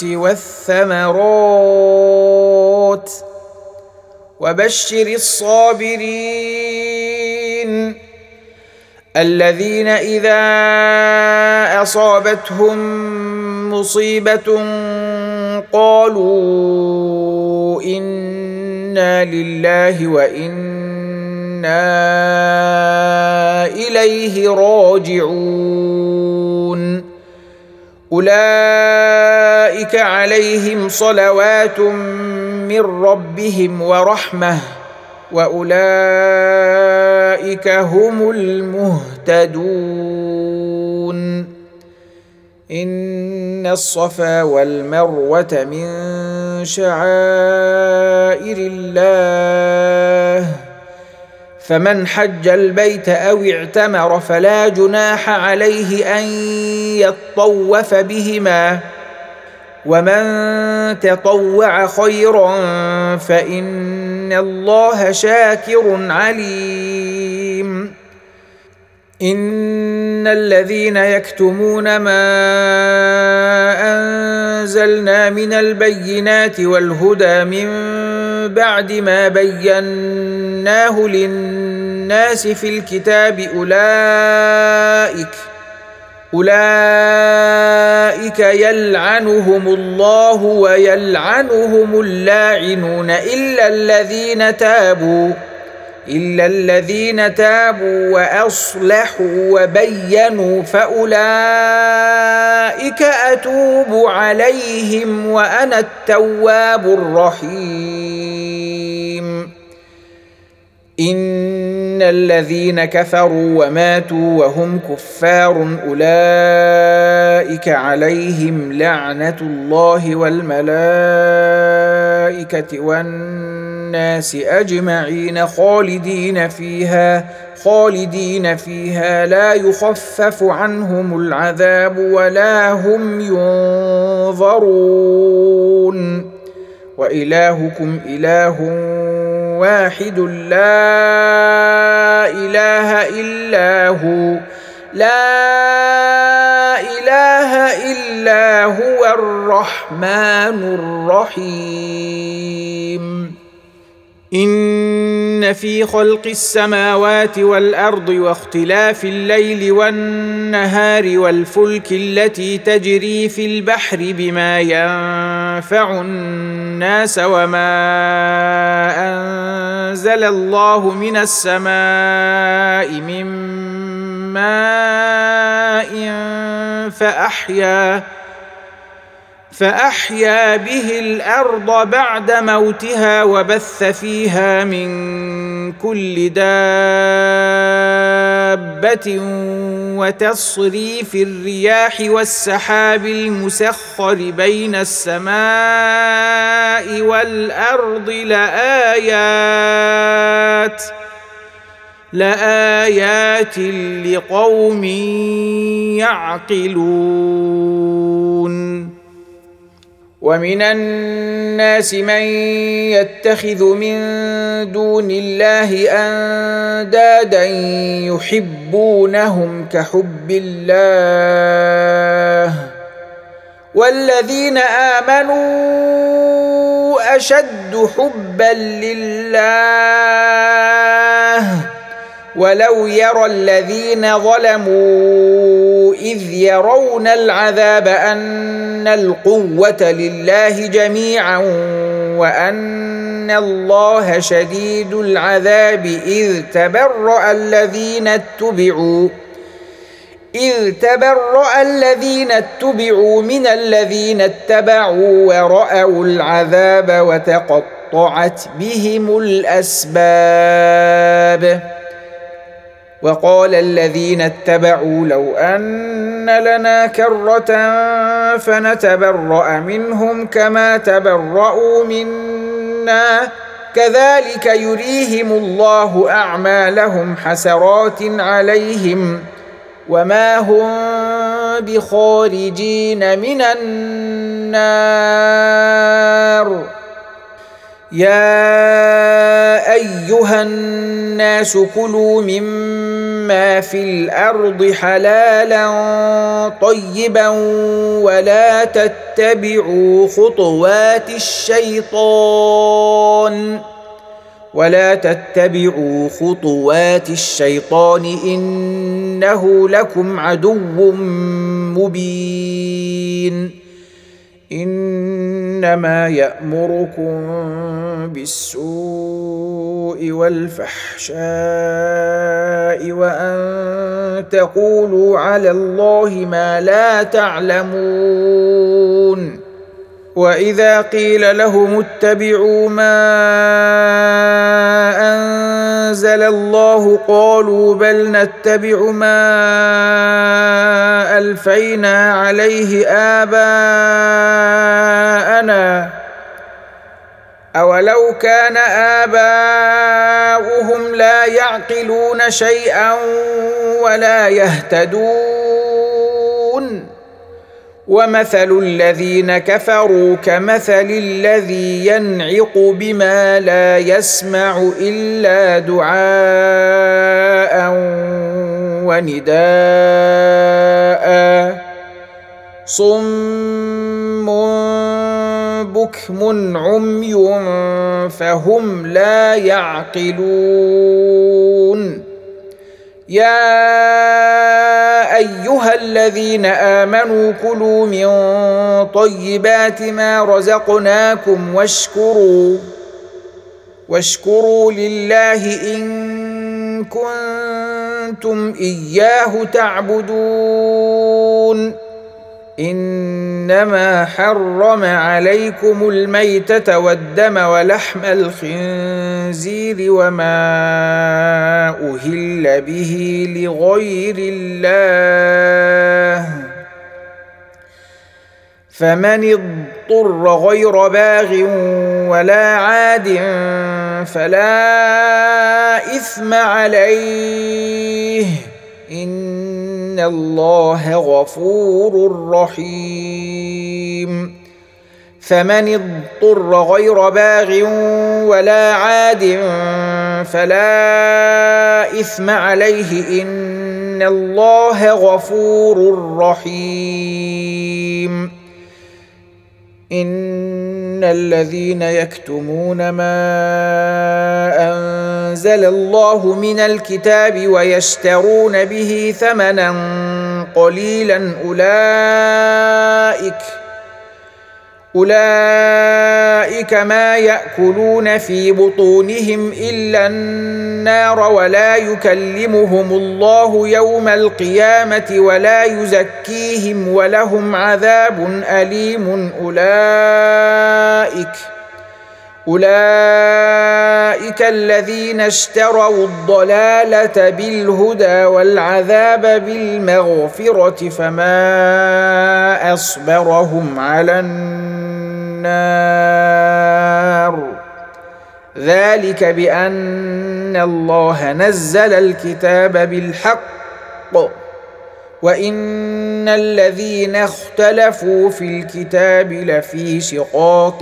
والثمرات وبشر الصابرين الذين إذا أصابتهم مصيبة قالوا إنا لله وإنا إليه راجعون أولئك عليهم صلوات من ربهم ورحمة وأولئك هم المهتدون إن الصفا والمروة من شعائر الله فمن حج البيت أو اعتمر فلا جناح عليه أن يطوف بهما ومن تطوع خيرا فإن الله شاكر عليم إن الذين يكتمون ما أنزلنا من البينات والهدى من بعد ما بيناه للناس في الكتاب أولئك أولئك يلعنهم الله ويلعنهم اللاعنون إلا الذين تابوا إلا الذين تابوا وأصلحوا وبينوا فأولئك أتوب عليهم وأنا التواب الرحيم إن الذين كفروا وماتوا وهم كفار أولئك عليهم لعنة الله والملائكة والناس أجمعين خالدين فيها خالدين فيها لا يخفف عنهم العذاب ولا هم ينظرون وإلهكم إله واحد لا إله إلا هو لا إله إلا هو الرحمن الرحيم إن في خلق السماوات والأرض واختلاف الليل والنهار والفلك التي تجري في البحر بما ينفع الناس وما أنزل الله من السماء من ماء فأحيا فأحيا به الأرض بعد موتها وبث فيها من كل دابة وتصريف الرياح والسحاب المسخر بين السماء والأرض لآيات لآيات لقوم يعقلون ومن الناس من يتخذ من دون الله أندادا يحبونهم كحب الله والذين آمنوا أشد حبا لله ولو يرى الذين ظلموا إذ يرون العذاب أن القوة لله جميعا وأن الله شديد العذاب إذ تبرأ الذين اتبعوا إذ تبرأ الذين اتبعوا من الذين اتبعوا ورأوا العذاب وتقطعت بهم الأسباب وقال الذين اتبعوا لو أن لنا كرة فنتبرأ منهم كما تبرأوا منا كذلك يريهم الله أعمالهم حسرات عليهم وما هم بخارجين من النار يا أيها الناس كلوا مما في الأرض حلالا طيبا ولا تتبعوا خطوات الشيطان ولا تتبعوا خطوات الشيطان إنه لكم عدو مبين إنما يأمركم بالسوء والفحشاء وأن تقولوا على الله ما لا تعلمون وإذا قيل لهم اتبعوا ما أنزل الله قالوا بل نتبع ما ألفينا عليه آباءنا أولو كان آباؤهم لا يعقلون شيئا ولا يهتدون ومثل الذين كفروا كمثل الذي ينعق بما لا يسمع إلا دعاء ونداء صم بكم عمي فهم لا يعقلون يا أيها الذين آمنوا كلوا من طيبات ما رزقناكم واشكروا واشكروا لله إن كنتم إياه تعبدون إنما حرم عليكم الميتة والدم ولحم الخنزير وما أهل به لغير الله فمن اضطر غير باغ ولا عاد فلا إثم عليه إن الله غفور رحيم فمن اضطر غير باغ ولا عاد فلا إثم عليه إن الله غفور رحيم إن الذين يكتمون ما أنزل الله من الكتاب ويشترون به ثمنا قليلا أولئك أولئك ما يأكلون في بطونهم إلا النار ولا يكلمهم الله يوم القيامة ولا يزكيهم ولهم عذاب أليم أولئك أولئك الذين اشتروا الضلالة بالهدى والعذاب بالمغفرة فما أصبرهم على النار ذلك بأن الله نزل الكتاب بالحق وإن الذين اختلفوا في الكتاب لفي شقاق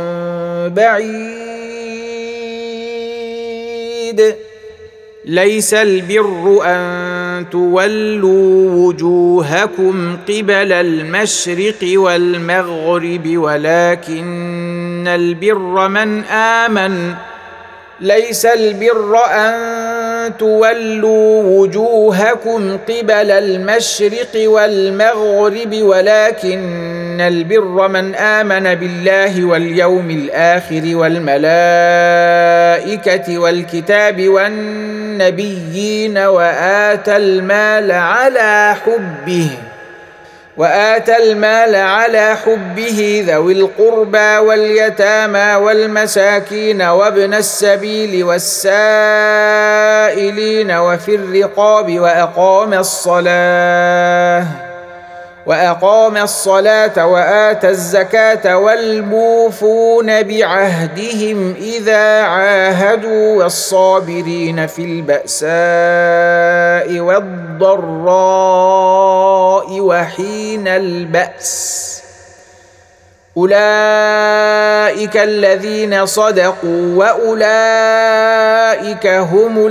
بعيد ليس البر أن تولوا وجوهكم قبل المشرق والمغرب ولكن البر من آمن ليس البر أن تولوا وجوهكم قبل المشرق والمغرب ولكن البر من آمن بالله واليوم الآخر والملائكة والكتاب والنبيين وآتى المال على حبه وآتى المال على حبه ذوي القربى واليتامى والمساكين وابن السبيل والسائلين وفي الرقاب وأقام الصلاة وأقام الصلاة وآتى الزكاة والموفون بعهدهم إذا عاهدوا والصابرين في البأساء والضراء وحين البأس أولئك الذين صدقوا وأولئك هم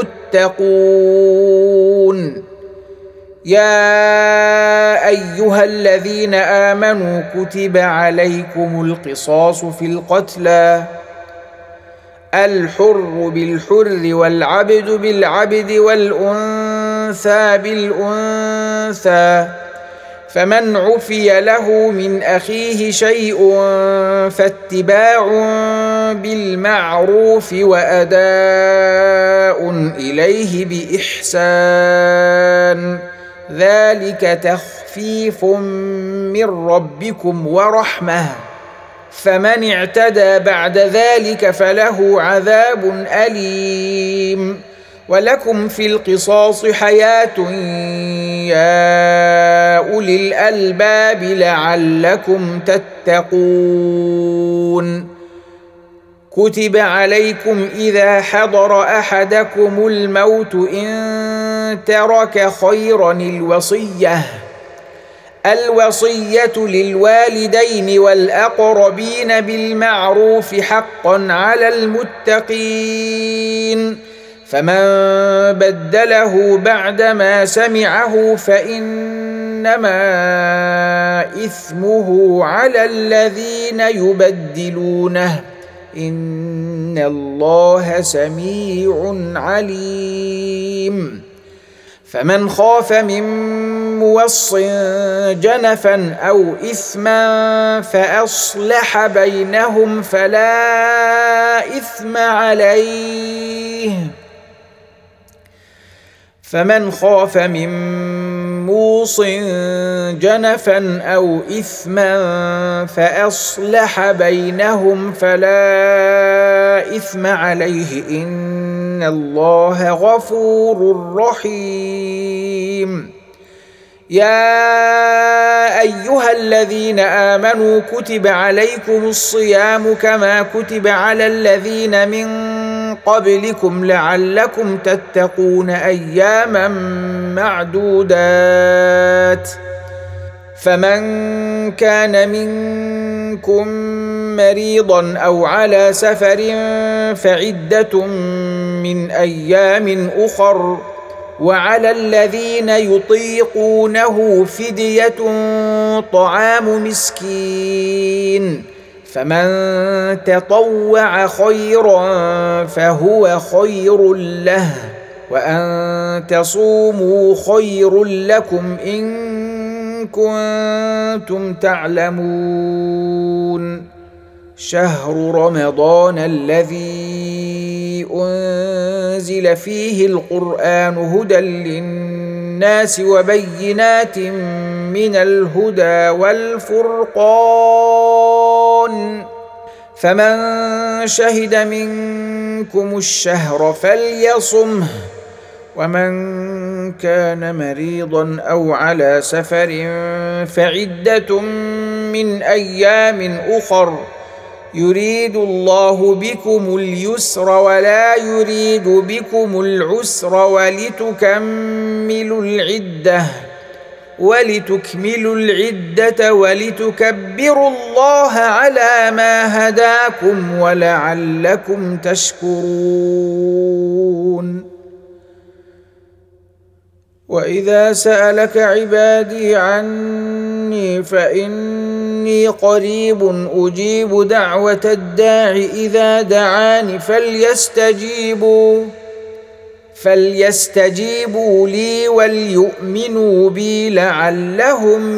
المتقون. يا أيها الذين آمنوا كتب عليكم القصاص في القتلى، الحر بالحر والعبد بالعبد والأنثى بالأنثى، فمن عفي له من أخيه شيء فاتباع بالمعروف وأداء إليه بإحسان، ذلك تخفيف من ربكم ورحمة، فمن اعتدى بعد ذلك فله عذاب أليم. ولكم في القصاص حياة يا أولي الألباب لعلكم تتقون. كتب عليكم إذا حضر أحدكم الموت إن ترك خيرا الوصية الوصية للوالدين والأقربين بالمعروف حقا على المتقين، فمن بدله بعدما سمعه فإنما إثمه على الذين يبدلونه، إن الله سميع عليم. فمن خاف من موص جنفا أو إثما فأصلح بينهم فلا إثم عليه. فمن خاف من موص جنفا أو إثما فأصلح بينهم فلا إثم عليه، إن الله غفور رحيم. يا أيها الذين آمنوا كتب عليكم الصيام كما كتب على الذين من قبلكم لعلكم تتقون أياما معدودات، فمن كان منكم مريضا أو على سفر فعدة من أيام أخر، وعلى الذين يطيقونه فدية طعام مسكين، فمن تطوع خيرا فهو خير له، وأن تصوموا خير لكم إن كنتم تعلمون. شهر رمضان الذي أنزل فيه القرآن هدى للناس وبينات من الهدى والفرقان، فمن شهد منكم الشهر فليصمه، ومن كان مريضا أو على سفر فعدة من أيام أخر، يريد الله بكم اليسر ولا يريد بكم العسر ولتكملوا العدة ولتكملوا العدة ولتكبروا الله على ما هداكم ولعلكم تشكرون. وإذا سألك عبادي عني فإني قريب أجيب دعوة الداع إذا دعاني فليستجيبوا فليستجيبوا لي وليؤمنوا بي لعلهم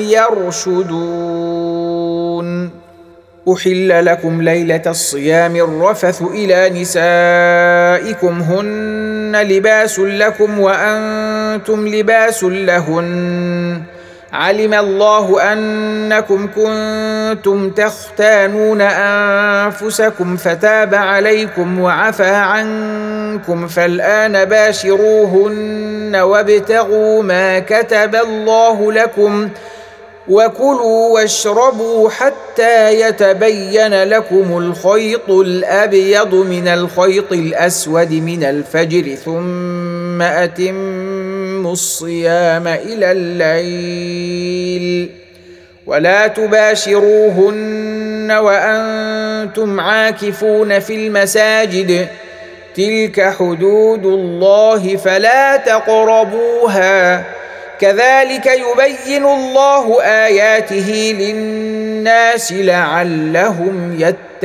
يرشدون. أحل لكم ليلة الصيام الرفث إلى نسائكم هن لباس لكم وأنتم لباس لهن، علم الله أنكم كنتم تختانون أنفسكم فتاب عليكم وعفى عنكم، فالآن باشروهن وابتغوا ما كتب الله لكم وكلوا واشربوا حتى يتبين لكم الخيط الأبيض من الخيط الأسود من الفجر، ثم أتموا الصيام إلى الليل ولا تباشروهن وأنتم عاكفون في المساجد تلك حدود الله فلا تقربوها كذلك يبين الله آياته للناس لعلهم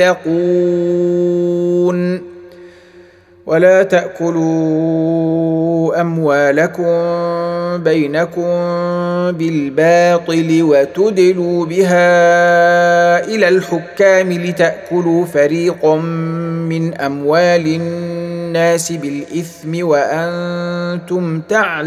يتقون ولا تأكلوا أموالكم بينكم بالباطل وتدلوا بها إلى الحكام لتأكلوا فريقا من أموال الناس بالإثم وأنتم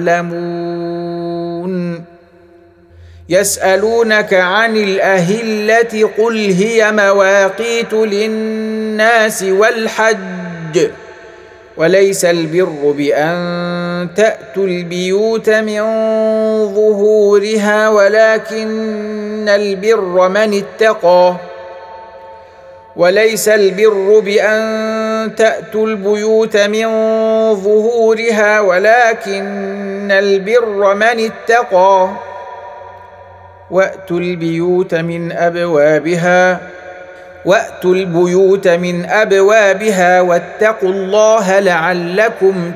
تعلمون يسألونك عن الأهلة قل هي مواقيت للناس والحج وليس البر بأن تأتوا البيوت من ظهورها ولكن البر من اتقى وليس البر بأن تأتوا البيوت من ظهورها ولكن البر من اتقى وأتوا البيوت من أبوابها وأتوا البيوت من أبوابها واتقوا الله لعلكم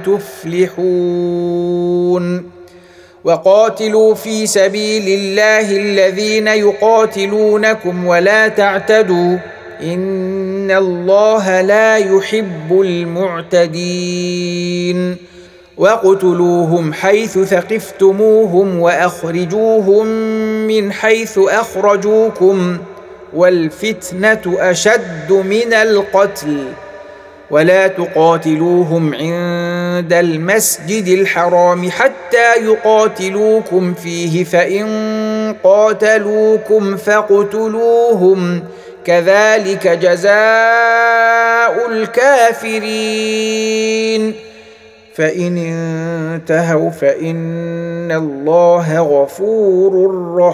تفلحون وقاتلوا في سبيل الله الذين يقاتلونكم ولا تعتدوا إن الله لا يحب المعتدين واقتلوهم حيث ثقفتموهم وأخرجوهم من حيث أخرجوكم والفتنة أشد من القتل ولا تقاتلوهم عند المسجد الحرام حتى يقاتلوكم فيه فإن قاتلوكم فاقتلوهم كذلك جزاء الكافرين فإن انتهوا فإن الله غفور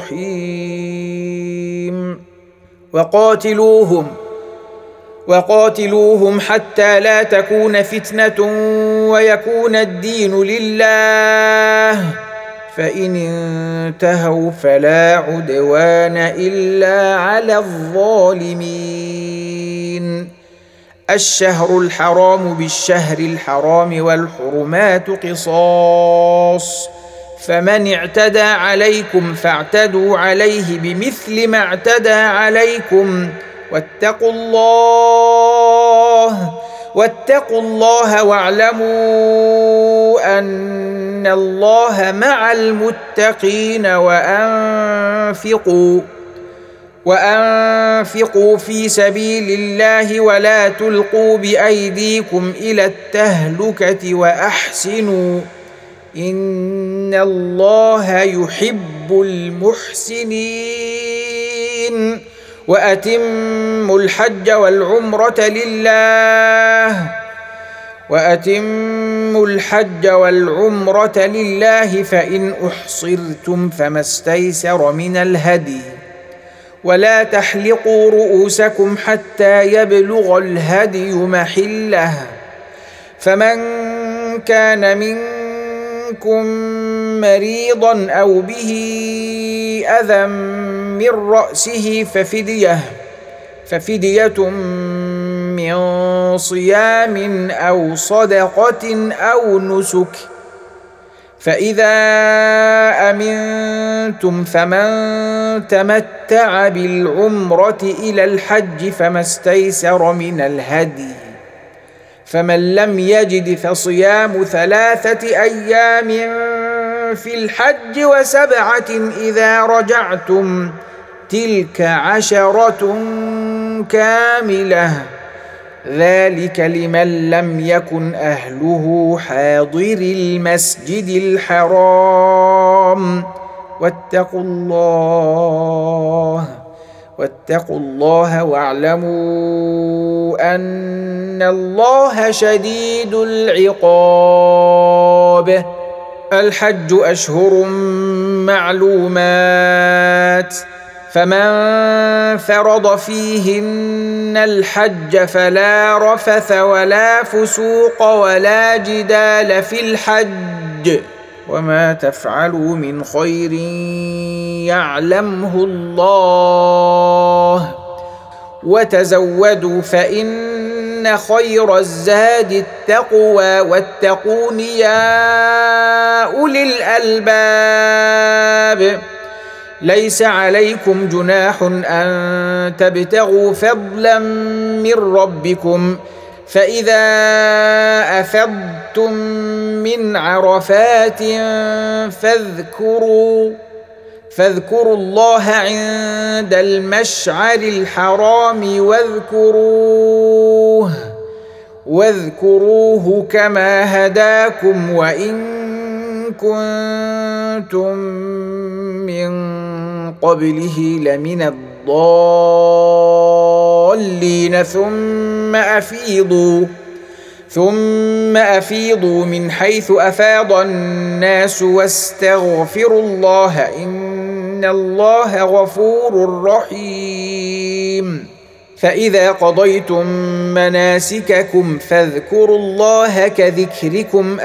رحيم وقاتلوهم وقاتلوهم حتى لا تكون فتنة ويكون الدين لله فإن انتهوا فلا عدوان إلا على الظالمين الشهر الحرام بالشهر الحرام والحرمات قصاص فمن اعتدى عليكم فاعتدوا عليه بمثل ما اعتدى عليكم واتقوا الله واتقوا الله واعلموا أن الله مع المتقين وأنفقوا وأنفقوا في سبيل الله ولا تلقوا بأيديكم إلى التهلكة وأحسنوا إن الله يحب المحسنين وأتموا الحج والعمرة لله وأتموا الحج والعمرة لله فإن أحصرتم فما استيسر من الهدي ولا تحلقوا رؤوسكم حتى يبلغ الهدي محله فمن كان منكم مريضا أو به أذى من رأسه ففدية ففدية من صيام أو صدقة أو نسك فإذا أمنتم فمن تمتع بالعمرة إلى الحج فما استيسر من الهدي فمن لم يجد فصيام ثلاثة أيام في الحج وسبعة إذا رجعتم تلك عشرة كاملة ذلك لمن لم يكن أهله حاضر المسجد الحرام واتقوا الله واتقوا الله واعلموا أن الله شديد العقاب الحج أشهر معلومات فمن فرض فيهن الحج فلا رفث ولا فسوق ولا جدال في الحج وما تفعلوا من خير يعلمه الله وتزودوا فإن خير الزاد التقوى واتقون يا أولي الألباب. ليس عليكم جناح أن تبتغوا فضلا من ربكم فإذا أفضتم من عرفات فاذكروا فاذكروا الله عند المشعر الحرام واذكروه واذكروه كما هداكم وإن كنتم من قبله لمن الضالين ثم أفيضوا ثم أفيضوا من حيث أفاض الناس واستغفروا الله إن الله غفور رحيم. فإذا قضيتم مناسككم فاذكروا الله كذكركم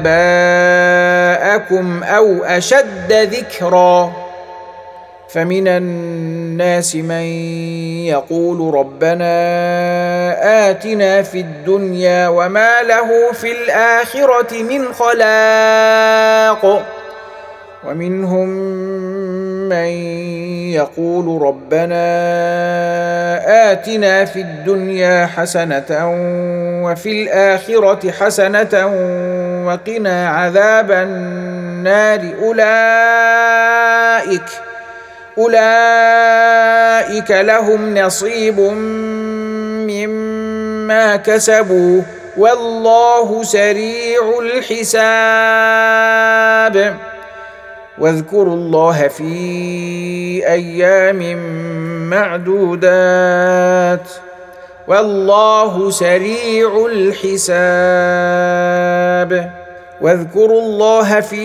آباءكم أو أشد ذكرا. فمن الناس من يقول ربنا آتنا في الدنيا وما له في الآخرة من خلاق ومنهم من يقول ربنا آتنا في الدنيا حسنة وفي الآخرة حسنة وقنا عذاب النار. أولئك أولئك لهم نصيب مما كسبوا والله سريع الحساب. واذكروا الله في أيام معدودات والله سريع الحساب. واذكروا الله في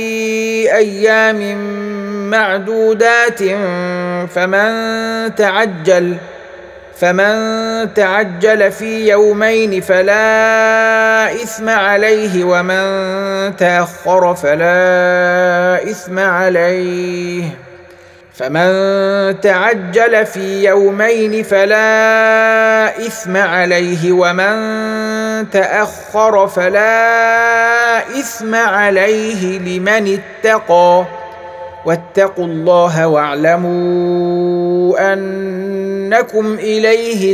أيام معدودات فمن تعجل فمن تعجل في يومين فلا إثم عليه ومن تأخر فلا إثم عليه فمن تعجل في يومين فلا إثم عليه ومن تأخر فلا إثم عليه لمن اتقى واتقوا الله واعلموا أنكم إليه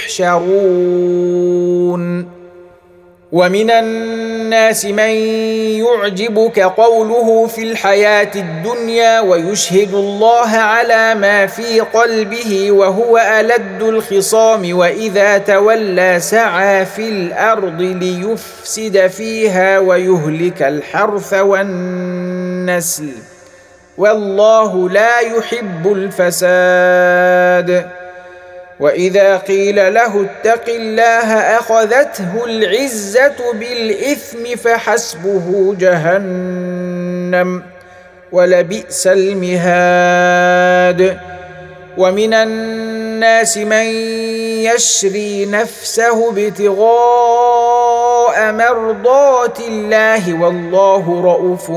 تحشرون. ومن الناس من يعجبك قوله في الحياة الدنيا ويشهد الله على ما في قلبه وهو ألد الخصام وإذا تولى سعى في الأرض ليفسد فيها ويهلك الحرث والنسل والله لا يحب الفساد. وإذا قيل له اتق الله أخذته العزة بالإثم فحسبه جهنم ولبئس المهاد. ومن الناس من يشري نفسه ابتغاء مرضات الله والله رؤوف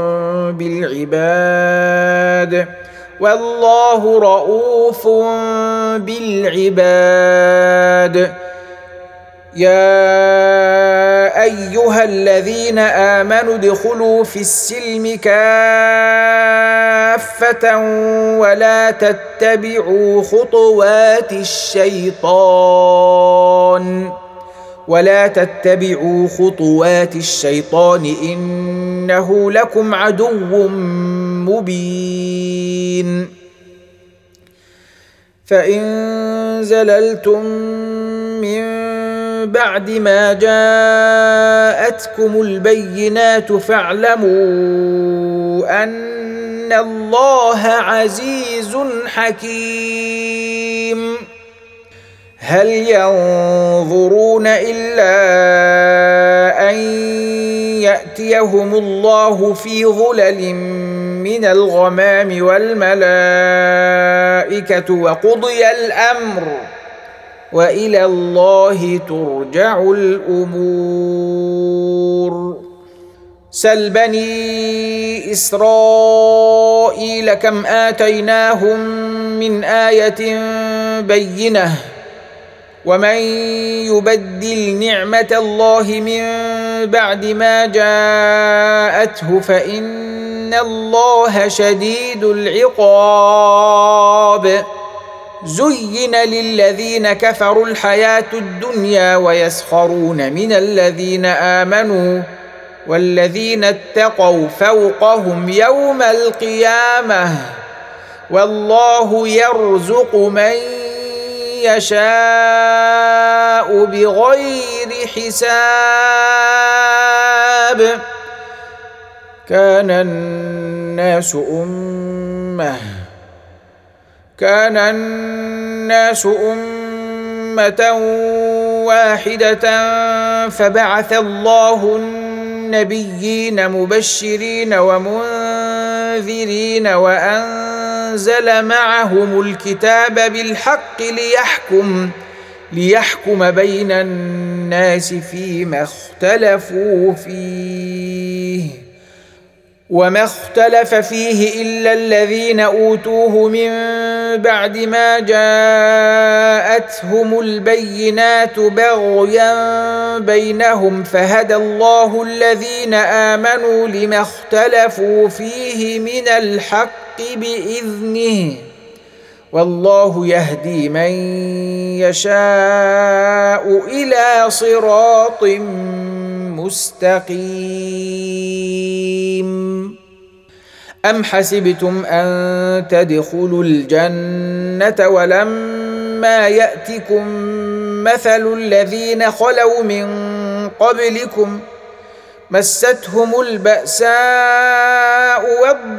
بالعباد والله رؤوف بالعباد. يا أيها الذين آمنوا ادخلوا في السلم كافة ولا تتبعوا خطوات الشيطان ولا تتبعوا خطوات الشيطان إنه لكم عدو مبين. فإن زللتم من بعد ما جاءتكم البينات فاعلموا أن الله عزيز حكيم. هل ينظرون إلا أن يأتيهم الله في ظلل من الغمام والملائكة وقضي الأمر وإلى الله ترجع الأمور. سل بني إسرائيل كم آتيناهم من آية بينة ومن يبدل نعمة الله من بعد ما جاءته فإن الله شديد العقاب. زين للذين كفروا الحياة الدنيا ويسخرون من الذين آمنوا والذين اتقوا فوقهم يوم القيامة والله يرزق من يشاء بغير حساب. كان الناس أمة كان الناس أمة واحدة فبعث الله النبيين مبشرين ومنذرين وأنزل معهم الكتاب بالحق ليحكم ليحكم بين الناس فيما اختلفوا فيه وما اختلف فيه إلا الذين أوتوه من بعد ما جاءتهم البينات بغيا بينهم فهدى الله الذين آمنوا لما اختلفوا فيه من الحق بإذنه والله يهدي من يشاء إلى صراط مستقيم. أم حسبتم أن تدخلوا الجنة ولما يأتكم مثل الذين خلوا من قبلكم مستهم البأساء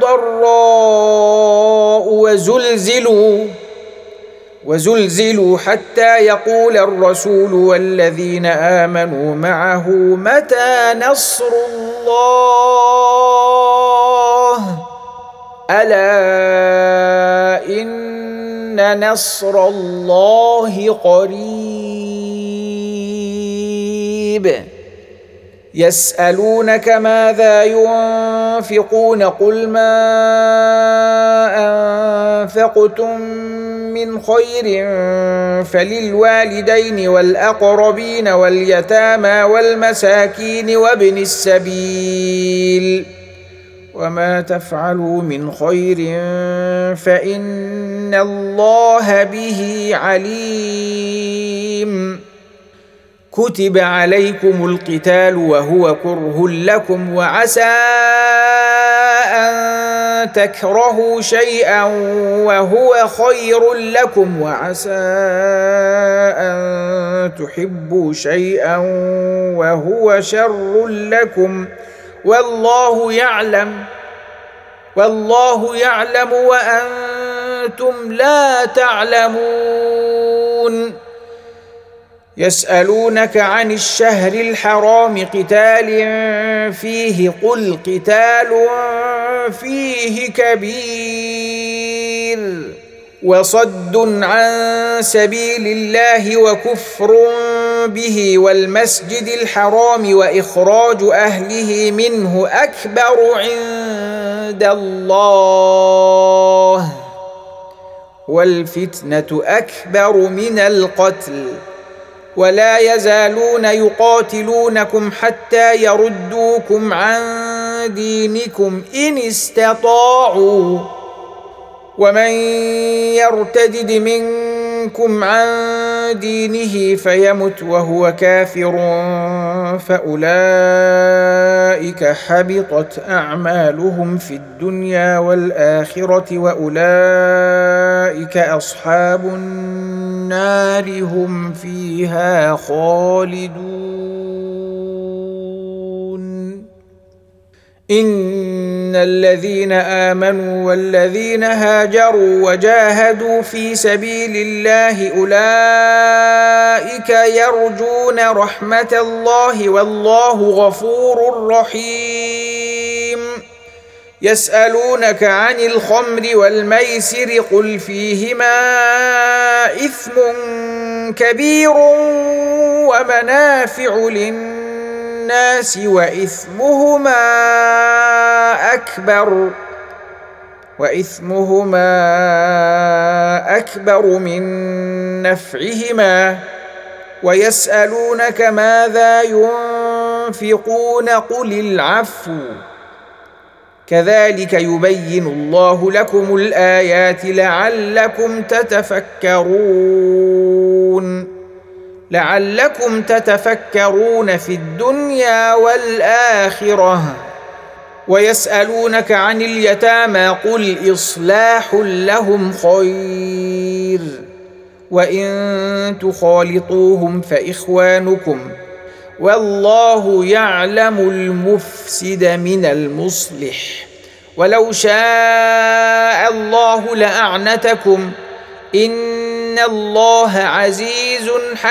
والضراء وزلزلوا وزلزلوا حتى يقول الرسول والذين آمنوا معه متى نصر الله ألا إن نصر الله قريب. يسألونك ماذا ينفقون قل ما أنفقتم من خير فللوالدين والأقربين واليتامى والمساكين وابن السبيل وما تفعلوا من خير فإن الله به عليم. كتب عليكم القتال وهو كره لكم وعسى أن تكرهوا شيئا وهو خير لكم وعسى أن تحبوا شيئا وهو شر لكم والله يعلم والله يعلم وأنتم لا تعلمون. يسألونك عن الشهر الحرام قتال فيه قل قتال فيه كبير وصد عن سبيل الله وكفر به والمسجد الحرام وإخراج أهله منه أكبر عند الله والفتنة أكبر من القتل ولا يزالون يقاتلونكم حتى يردوكم عن دينكم إن استطاعوا ومن يرتدد منكم عن دينه فيمت وهو كافر فأولئك حبطت أعمالهم في الدنيا والآخرة وأولئك أصحاب النار هم فيها خالدون. إن الذين آمنوا والذين هاجروا وجاهدوا في سبيل الله أولئك يرجون رحمة الله والله غفور رحيم. يسألونك عن الخمر والميسر قل فيهما إثم كبير ومنافع للناس وإثمهما أكبر وإثمهما أكبر من نفعهما ويسألونك ماذا ينفقون قل العفو كذلك يبين الله لكم الآيات لعلكم تتفكرون لعلكم تتفكرون في الدنيا والآخرة. ويسألونك عن اليتامى قل إصلاح لهم خير وإن تخالطوهم فإخوانكم والله يعلم المفسد من المصلح ولو شاء الله لأعنتكم إن الله عزيز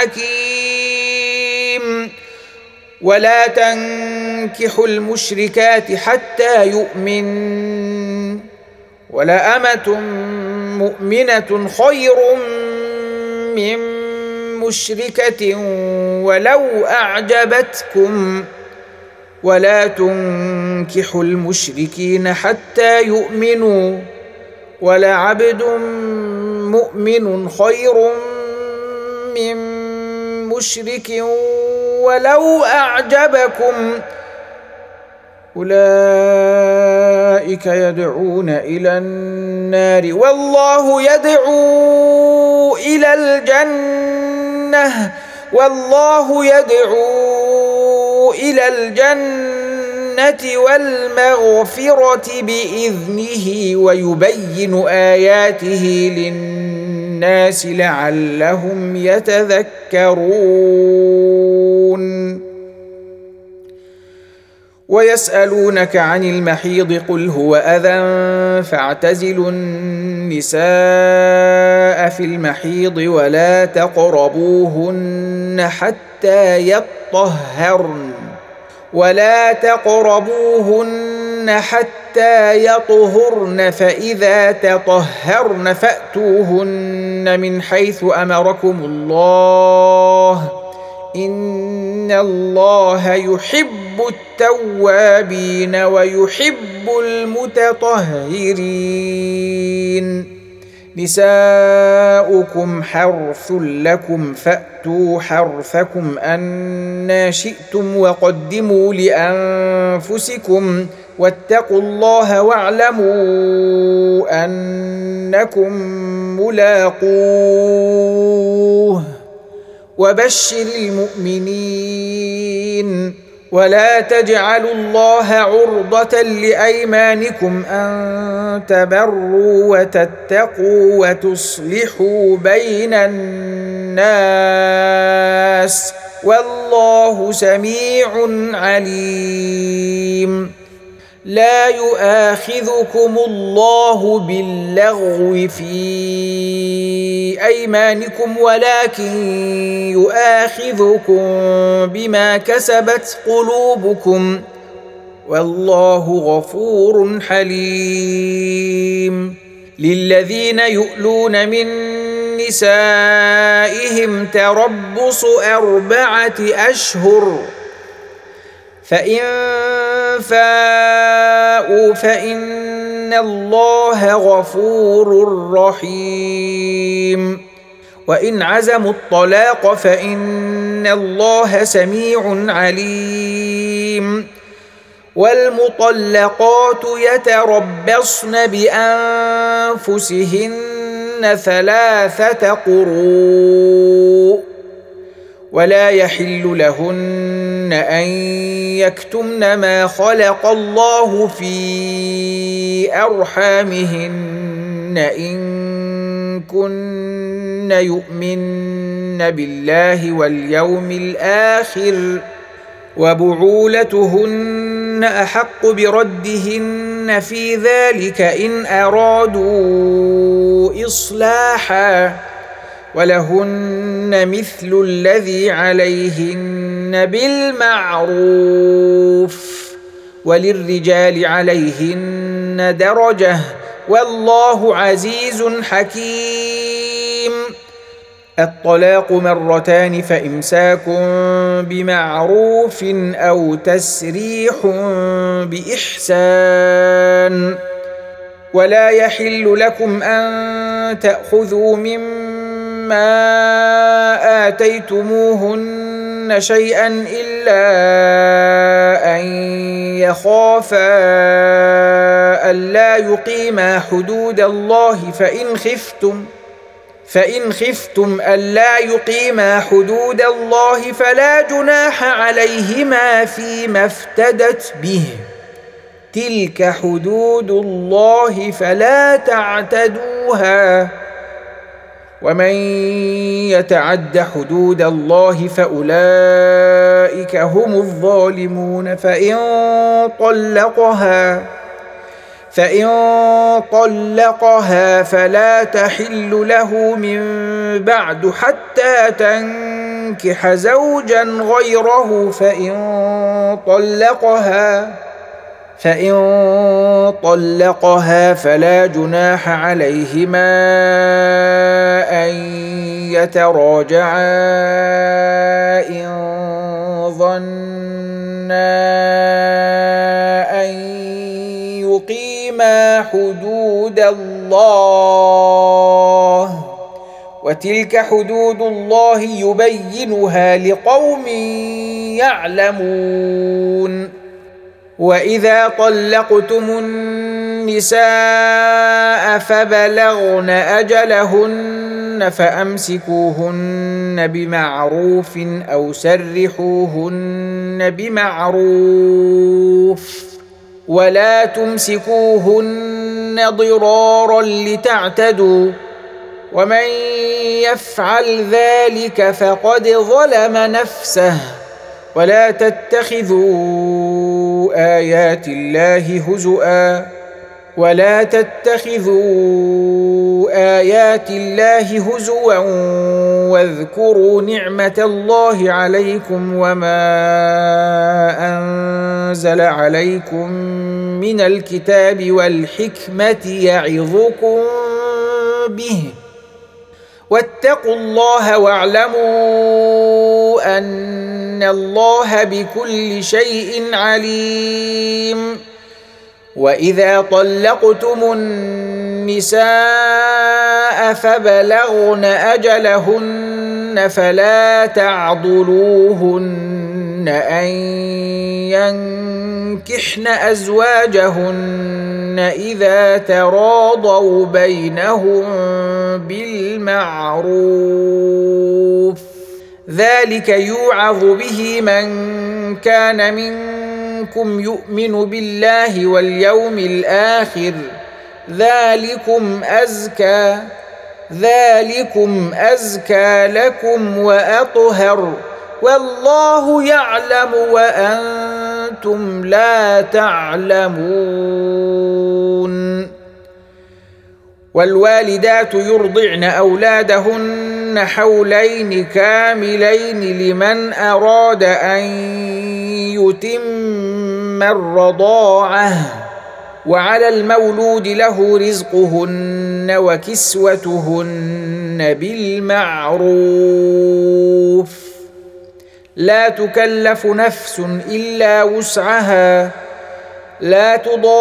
حكيم. ولا تنكحوا المشركات حتى يؤمن ولأمة مؤمنة خير من مشركة ولو أعجبتكم ولا تنكحوا المشركين حتى يؤمنوا ولعبد مؤمن خير من مشرك ولو أعجبكم أولئك يدعون إلى النار والله يدعو إلى الجنة والله يدعو إلى الجنة والمغفرة بإذنه ويبين آياته للناس لعلهم يتذكرون. ويسألونك عن المحيض قل هو أذى فاعتزلوا النساء في المحيض ولا تقربوهن حتى يطهرن ولا تقربوهن حتى يطهرن فإذا تطهرن فأتوهن من حيث أمركم الله إن الله يحب التوابين ويحب المتطهرين. نساؤكم حرث لكم فأتوا حرثكم أنى شئتم وقدموا لأنفسكم واتقوا الله واعلموا أنكم ملاقوه وبشر المؤمنين. ولا تجعلوا الله عرضة لأيمانكم أن تبروا وتتقوا وتصلحوا بين الناس والله سميع عليم. لا يؤاخذكم الله باللغو في أيمانكم ولكن يؤاخذكم بما كسبت قلوبكم والله غفور حليم. للذين يؤلون من نسائهم تربص أربعة أشهر فإن فاءوا فإن الله غفور رحيم. وإن عزموا الطلاق فإن الله سميع عليم. والمطلقات يتربصن بأنفسهن ثلاثة قروء ولا يحل لهن أن يكتمن ما خلق الله في أرحامهن إن كن يؤمن بالله واليوم الآخر وبعولتهن أحق بردهن في ذلك إن أرادوا إصلاحا ولهن مثل الذي عليهن بالمعروف وللرجال عليهن درجة والله عزيز حكيم. الطلاق مرتان فإمساك بمعروف أو تسريح بإحسان ولا يحل لكم أن تأخذوا مما ما آتيتموهن شيئا إلا أن يخافا ألا يقيما حدود الله فإن خفتم فإن خفتم ألا يقيما حدود الله فلا جناح عليهما فيما افتدت به تلك حدود الله فلا تعتدوها ومن يتعد حدود الله فأولئك هم الظالمون فإن طلقها فإن طلقها فلا تحل له من بعد حتى تنكح زوجا غيره فإن طلقها فإن طلقها فلا جناح عليهما أن يتراجعا إن ظنا أن يقيما حدود الله وتلك حدود الله يبينها لقوم يعلمون وإذا طلقتم النساء فبلغن أجلهن فأمسكوهن بمعروف أو سرحوهن بمعروف ولا تمسكوهن ضرارا لتعتدوا ومن يفعل ذلك فقد ظلم نفسه ولا تتخذوا آيات الله هزؤا ولا تتخذوا آيات الله هزوا واذكروا نعمة الله عليكم وما أنزل عليكم من الكتاب والحكمة يعظكم به واتقوا الله واعلموا أن الله بكل شيء عليم وإذا طلقتم النساء فبلغن أجلهن فلا تعضلوهن أن ينكحن أزواجهن إذا تراضوا بينهم بالمعروف ذلك يوعظ به من كان منكم يؤمن بالله واليوم الآخر ذلكم أزكى ذلكم أزكى لكم وأطهر والله يعلم وأنتم لا تعلمون والوالدات يرضعن أولادهن حولين كاملين لمن أراد أن يتم الرضاعة وعلى المولود له رزقهن وكسوتهن بالمعروف لا تكلف نفس إلا وسعها لا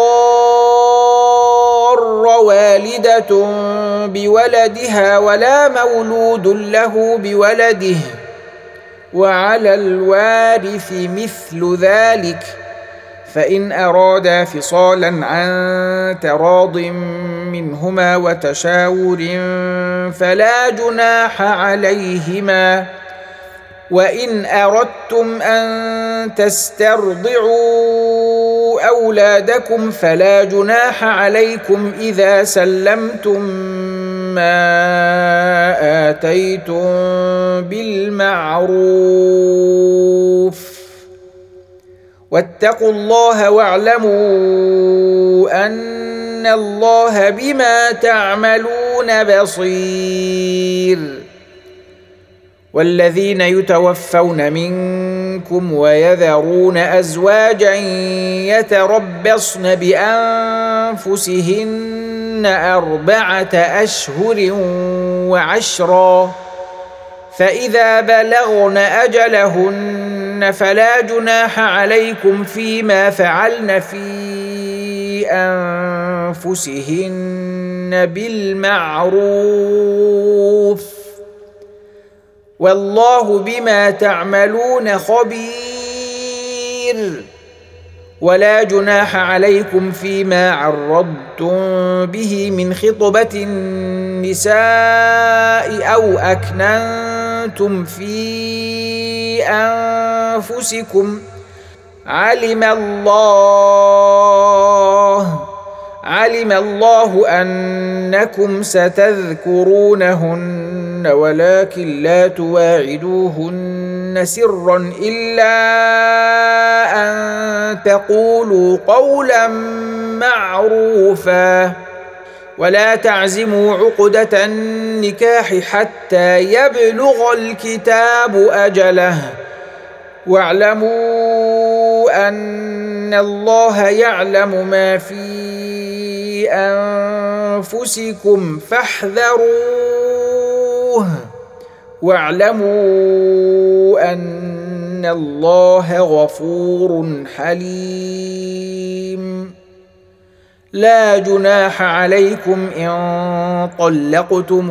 تضار والدة بولدها ولا مولود له بولده وعلى الوارث مثل ذلك فإن أرادا فصالا عن تراض منهما وتشاور فلا جناح عليهما وإن أردتم أن تسترضعوا أولادكم فلا جناح عليكم إذا سلمتم ما آتيتم بالمعروف واتقوا الله واعلموا أن الله بما تعملون بصير والذين يتوفون منكم ويذرون أزواجا يتربصن بأنفسهن أربعة أشهر وعشرا فإذا بلغن أجلهن فلا جناح عليكم فيما فعلن في أنفسهن بالمعروف والله بما تعملون خبير. ولا جناح عليكم فيما عرضتم به من خطبة النساء أو أكننتم في أنفسكم علم الله علم الله أنكم ستذكرونهن ولكن لا تواعدوهن سرا إلا أن تقولوا قولا معروفا ولا تعزموا عقدة النكاح حتى يبلغ الكتاب أجله واعلموا أن الله يعلم ما في أنفسكم فاحذروه واعلموا أن الله غفور حليم. لا جناح عليكم إن طلقتم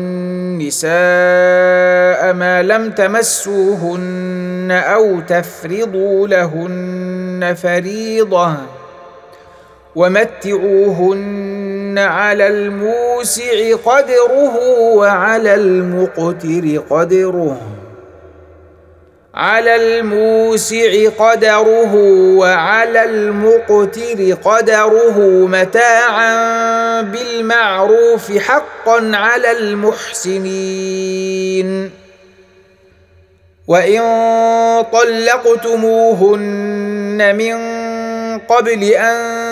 النساء ما لم تمسوهن أو تفرضوا لهن فريضة ومتعوهن على الموسع قدره وعلى المقتر قدره على الموسع قدره وعلى المقتر قدره متاعا بالمعروف حقا على المحسنين. وإن طلقتموهن من قبل أن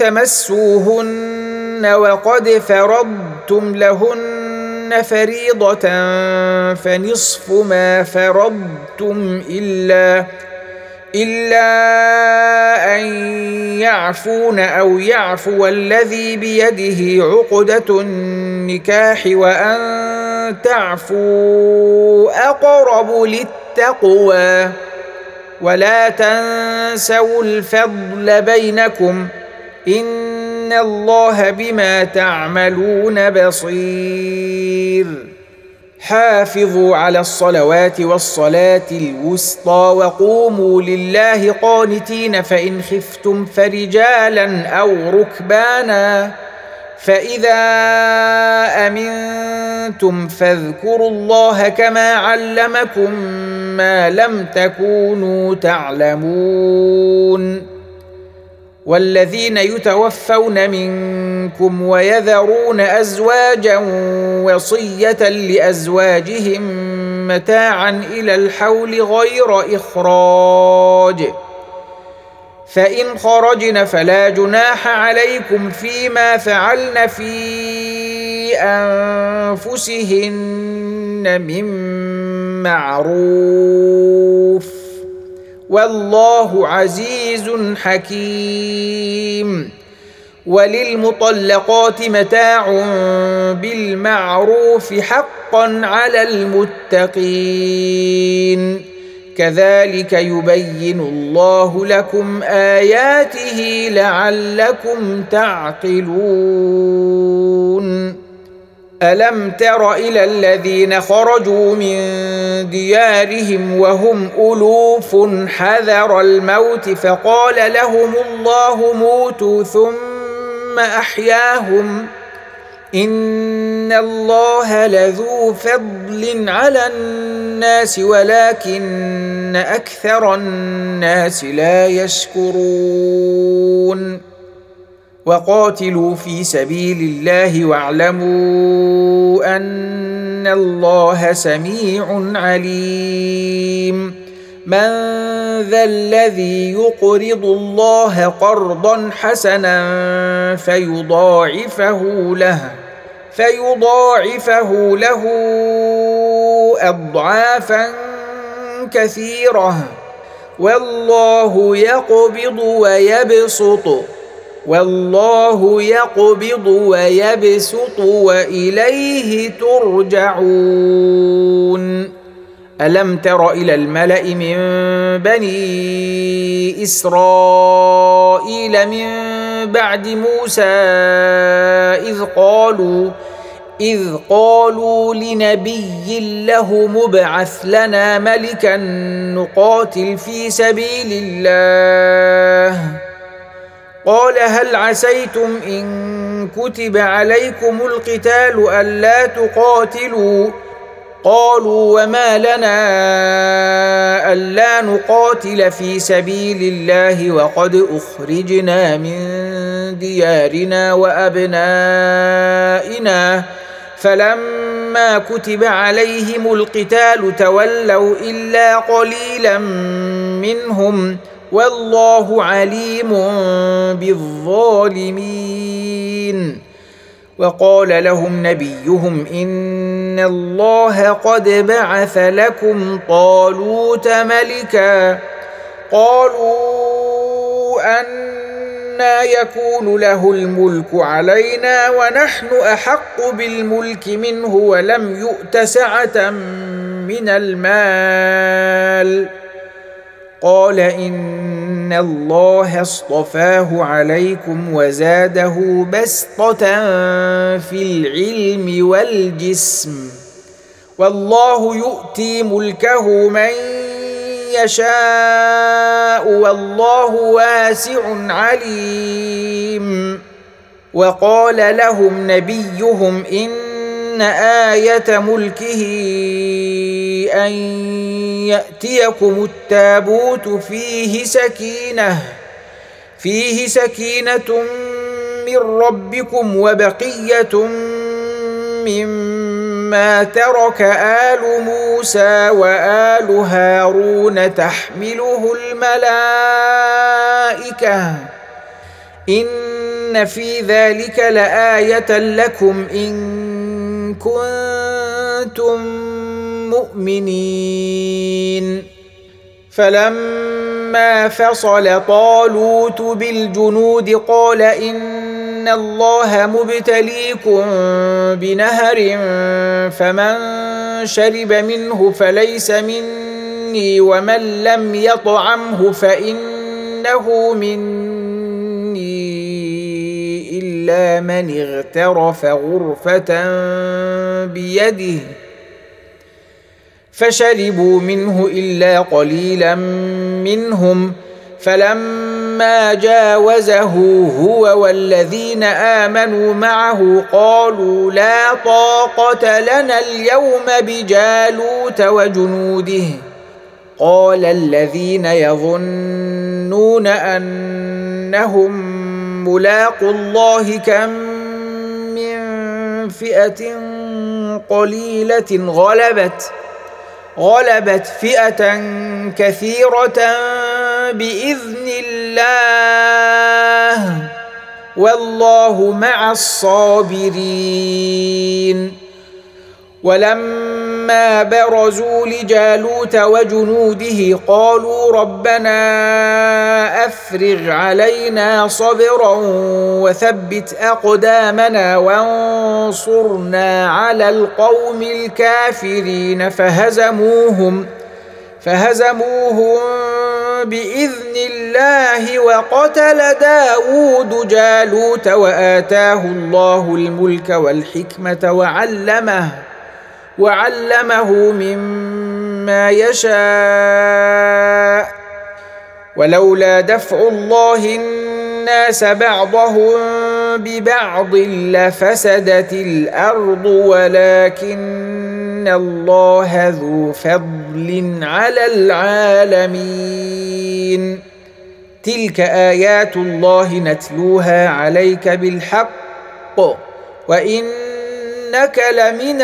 تمسوهن وقد فرضتم لهن فريضة فنصف ما فرضتم إلا إلا أن يعفون أو يعفو الذي بيده عقدة النكاح وأن تعفوا أقرب للتقوى ولا تنسوا الفضل بينكم إن الله بما تعملون بصير. حافظوا على الصلوات والصلاة الوسطى وقوموا لله قانتين فإن خفتم فرجالا أو ركبانا فإذا أمنتم فاذكروا الله كما علمكم ما لم تكونوا تعلمون. والذين يتوفون منكم ويذرون أزواجا وصية لأزواجهم متاعا إلى الحول غير إخراج فإن خرجن فلا جناح عليكم فيما فعلن في أنفسهن من معروف والله عزيز حكيم. وللمطلقات متاع بالمعروف حقا على المتقين كذلك يبين الله لكم آياته لعلكم تعقلون. ألم تر إلى الذين خرجوا من ديارهم وهم ألوف حذر الموت فقال لهم الله موتوا ثم أحياهم إن الله لذو فضل على الناس ولكن أكثر الناس لا يشكرون. وقاتلوا في سبيل الله واعلموا أن الله سميع عليم. من ذا الذي يقرض الله قرضا حسنا فيضاعفه له فيضاعفه له أضعافا كثيرة والله يقبض ويبسط والله يقبض ويبسط وإليه ترجعون. ألم تر إلى الملأ من بني إسرائيل من بعد موسى إذ قالوا إذ قالوا لنبي له مبعث لنا ملكا نقاتل في سبيل الله قال هل عسيتم إن كتب عليكم القتال ألا تقاتلوا قالوا وما لنا ألا نقاتل في سبيل الله وقد أخرجنا من ديارنا وأبنائنا فلما كتب عليهم القتال تولوا إلا قليلا منهم والله عليم بالظالمين وقال لهم نبيهم إن الله قد بعث لكم طالوت ملكا قالوا أنى يكون له الملك علينا ونحن أحق بالملك منه ولم يؤت سعة من المال قال إن الله اصطفاه عليكم وزاده بسطة في العلم والجسم والله يؤتي ملكه من يشاء والله واسع عليم وقال لهم نبيهم إن آية ملكه أن يأتيكم التابوت فيه سكينة فيه سكينة من ربكم وبقية مما ترك آل موسى وآل هارون تحمله الملائكة إن في ذلك لآية لكم إن كنتم مؤمنين فلما فصل طالوت بالجنود قال إن الله مبتليكم بنهر فمن شرب منه فليس مني ومن لم يطعمه فإنه مني إلا من اغترف غرفة بيده فشربوا منه إلا قليلا منهم فلما جاوزه هو والذين آمنوا معه قالوا لا طاقة لنا اليوم بجالوت وجنوده قال الذين يظنون أنهم ملاقوا الله كم من فئة قليلة غلبت غلبت فئة كثيرة بإذن الله والله مع الصابرين ولما برزوا لجالوت وجنوده قالوا ربنا أفرغ علينا صبرا وثبت أقدامنا وانصرنا على القوم الكافرين فهزموهم فهزموهم بإذن الله وقتل داود جالوت وآتاه الله الملك والحكمة وعلمه وعلمه مما يشاء ولولا دفع الله الناس بعضهم ببعض لفسدت الأرض ولكن الله ذو فضل على العالمين تلك آيات الله نتلوها عليك بالحق وإنك لمن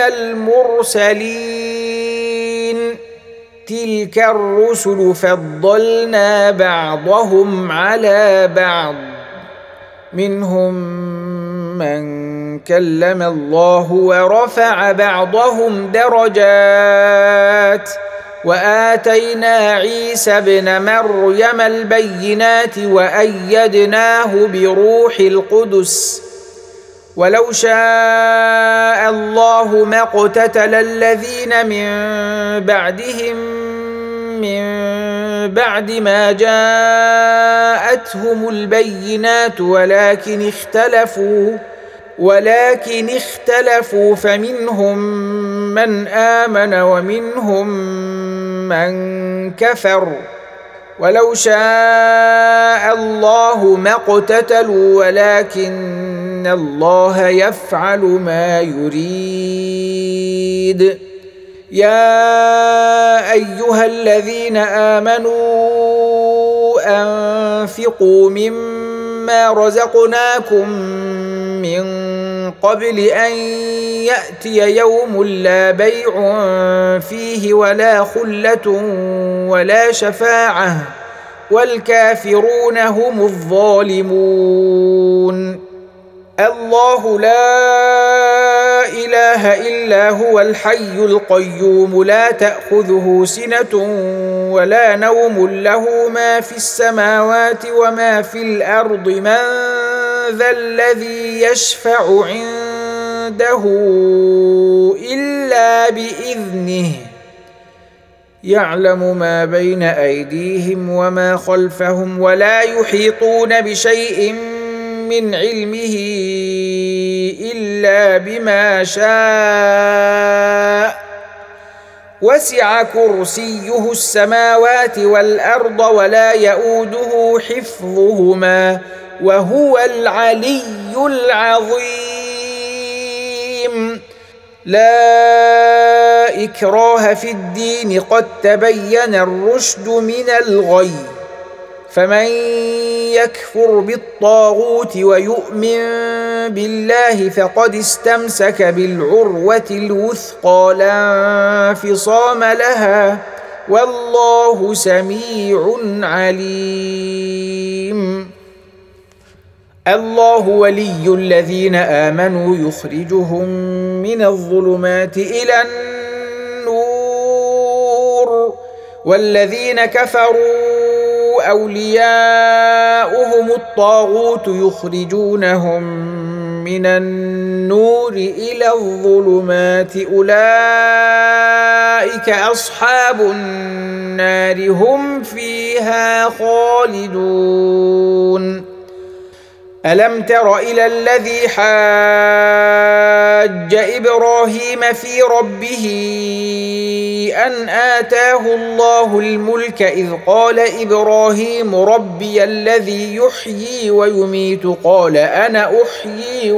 المرسلين تلك الرسل فضلنا بعضهم على بعض منهم من كلم الله ورفع بعضهم درجات وآتينا عيسى ابن مريم البينات وأيدناه بروح القدس ولو شاء الله ما اقتتل الذين من بعدهم من بعد ما جاءتهم البينات ولكن اختلفوا ولكن اختلفوا فمنهم من آمن ومنهم من كفر ولو شاء الله ما اقتتلوا ولكن الله يفعل ما يريد. يا أيها الذين آمنوا أنفقوا مما رزقناكم من قبل أن يأتي يوم لا بيع فيه ولا خلة ولا شفاعة والكافرون هم الظالمون. الله لا إله إلا هو الحي القيوم لا تأخذه سنة ولا نوم له ما في السماوات وما في الأرض من ذا الذي يشفع عنده إلا بإذنه يعلم ما بين أيديهم وما خلفهم ولا يحيطون بشيء من علمه إلا بما شاء وسع كرسيه السماوات والأرض ولا يؤوده حفظهما وهو العلي العظيم. لا إكراه في الدين قد تبين الرشد من الغي فمن يكفر بالطاغوت ويؤمن بالله فقد استمسك بالعروة الوثقى لا انفصام لها والله سميع عليم. الله ولي الذين آمنوا يخرجهم من الظلمات إلى النور والذين كفروا أولياؤهم الطاغوت يخرجونهم من النور إلى الظلمات أولئك أصحاب النار هم فيها خالدون. ألم تر إلى الذي حاج إبراهيم في ربه أن آتاه الله الملك إذ قال إبراهيم ربي الذي يحيي ويميت قال أنا أحيي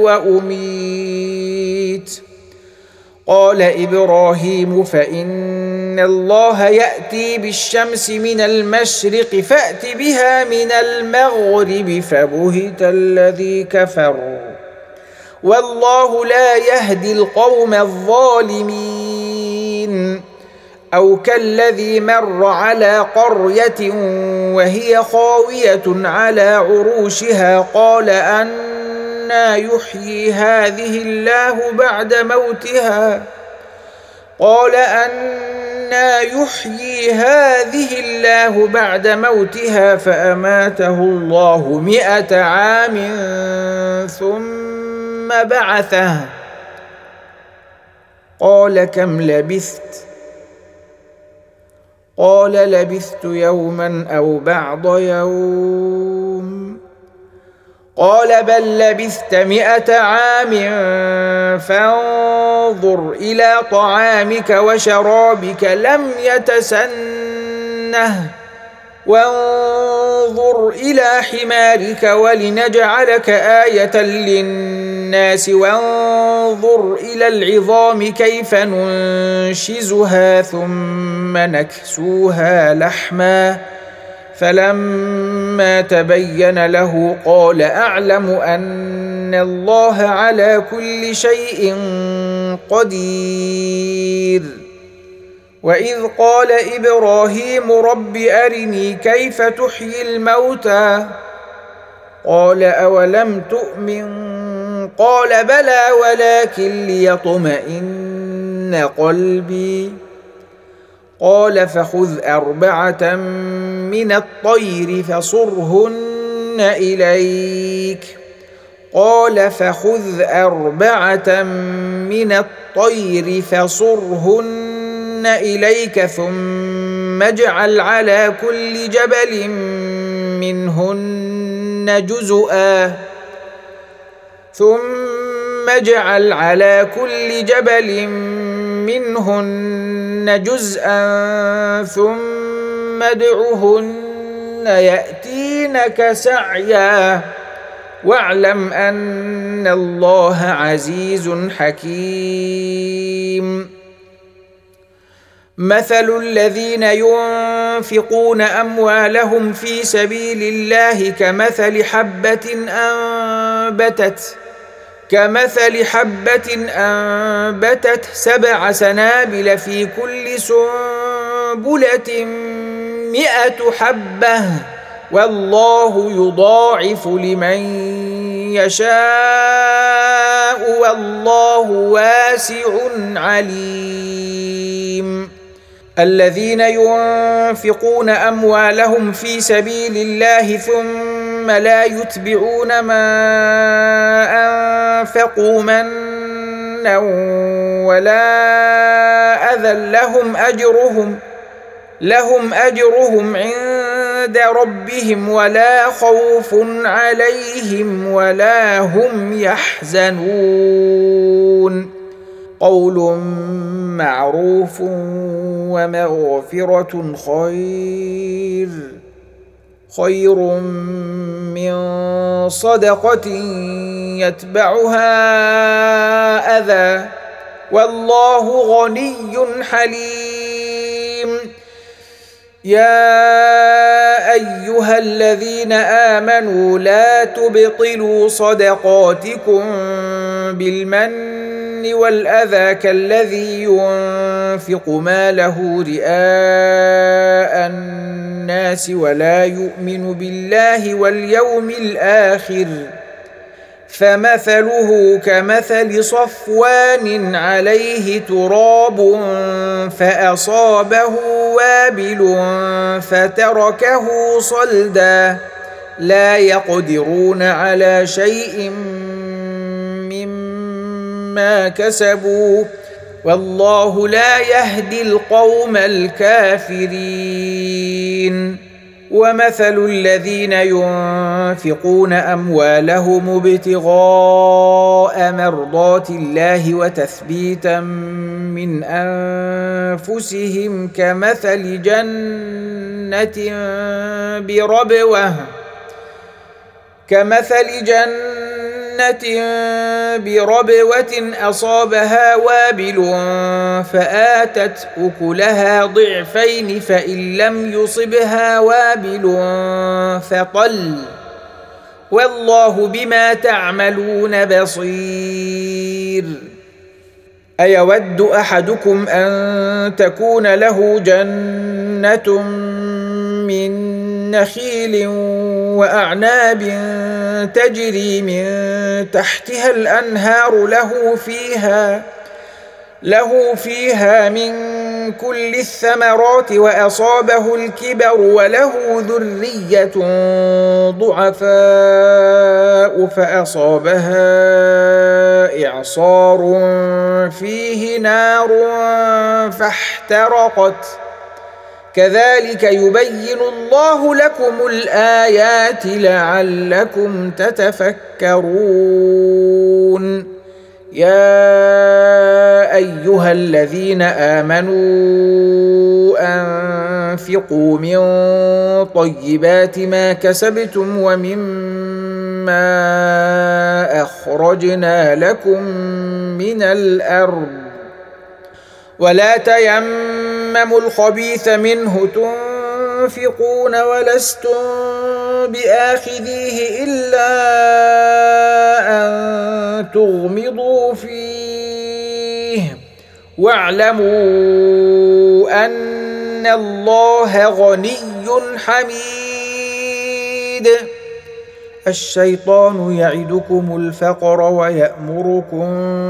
وأميت قال إبراهيم فإن الله يأتي بالشمس من المشرق فأت بها من المغرب فبهت الذي كفر والله لا يهدي القوم الظالمين. أو كالذي مر على قرية وهي خاوية على عروشها قال أنى يحيي هذه الله بعد موتها قال أنى يحيي هذه الله بعد موتها فأماته الله مئة عام ثم بعثه قال كم لبثت قال لبثت يوما أو بعض يوم قال بل لبثت مئة عام فانظر إلى طعامك وشرابك لم يتسنه وانظر إلى حمارك ولنجعلك آية للناس وانظر إلى العظام كيف ننشزها ثم نكسوها لحما فلما تبين له قال أعلم أن الله على كل شيء قدير. وإذ قال إبراهيم رب أرني كيف تحيي الموتى قال أولم تؤمن قال بلى ولكن ليطمئن قلبي قال فخذ أربعة من الطير فصرهن إليك قال فخذ أربعة من الطير فصرهن إليك ثم اجعل على كل جبل منهن جزءا ثم اجعل على كل جبل منهن جزءا ثم ادعهن يأتينك سعيا واعلم أن الله عزيز حكيم. مثل الذين ينفقون أموالهم في سبيل الله كمثل حبة أنبتت كمثل حبة أنبتت سبع سنابل في كل سنبلة مئة حبة والله يضاعف لمن يشاء والله واسع عليم. الذين ينفقون أموالهم في سبيل الله ثم لا يتبعون ما أنفقوا منا ولا أذى لهم أجرهم لهم أجرهم عند ربهم ولا خوف عليهم ولا هم يحزنون. قول معروف ومغفرة خير خير من صدقة يتبعها أذى والله غني حليم. يا أيها الذين آمنوا لا تبطلوا صدقاتكم بالمن والأذى كالذي ينفق ماله رئاء الناس ولا يؤمن بالله واليوم الآخر فمثله كمثل صفوان عليه تراب فأصابه وابل فتركه صلدا لا يقدرون على شيء مما كسبوا والله لا يهدي القوم الكافرين. ومثل الذين ينفقون أموالهم ابتغاء مرضات الله وتثبيتا من أنفسهم كمثل جنة بربوة كمثل جنة بربوة أصابها وابل فآتت أكلها ضعفين فإن لم يصبها وابل فطل والله بما تعملون بصير. أيود أحدكم أن تكون له جنة من نخيل وأعناب تجري من تحتها الأنهار له فيها له فيها من كل الثمرات وأصابه الكبر وله ذرية ضعفاء فأصابها إعصار فيه نار فاحترقت كذلك يبين الله لكم الآيات لعلكم تتفكرون. يا أيها الذين آمنوا أنفقوا من طيبات ما كسبتم ومما أخرجنا لكم من الأرض ولا تيمموا الخبيث منه تنفقون ولستم بآخذيه إلا أن تغمضوا فيه واعلموا أن الله غني حميد. الشيطان يعدكم الفقر ويأمركم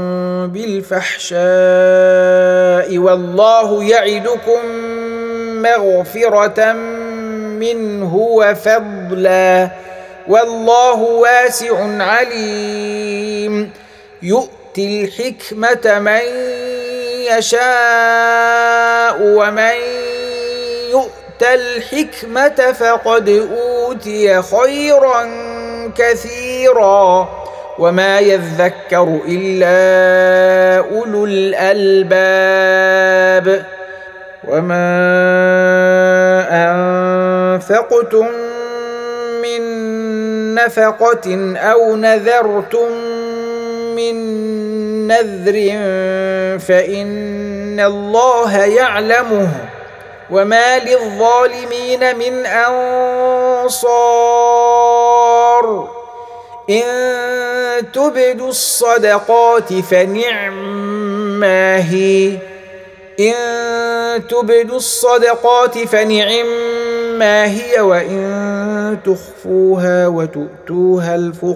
بالفحشاء والله يعدكم مغفرة منه وفضلا والله واسع عليم. يؤتي الحكمة من يشاء ومن يؤت الحكمة فقد أوتي خيرا كثيرا وما يذكر إلا أولو الألباب وما أنفقتم من نفقة أو نذرتم من نذر فإن الله يعلمه وما للظالمين من أنصار إن تبدوا الصدقات فنعما هي إن تبدوا الصدقات فنعما هي وإن تخفوها وتؤتوها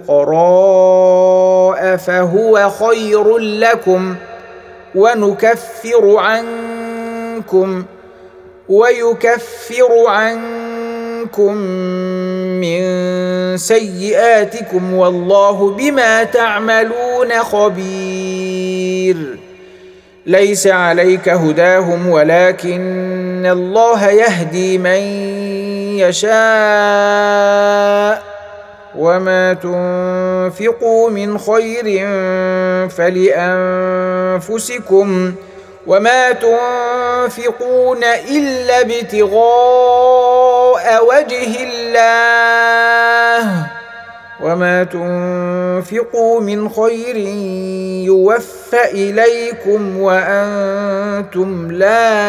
الفقراء فهو خير لكم ونكفر عنكم ويكفر عنكم من سيئاتكم والله بما تعملون خبير ليس عليك هداهم ولكن الله يهدي من يشاء وما تنفقوا من خير فلأنفسكم وما تنفقون إلا ابتغاء وجه الله وما تنفقوا من خير يوفى إليكم وأنتم لا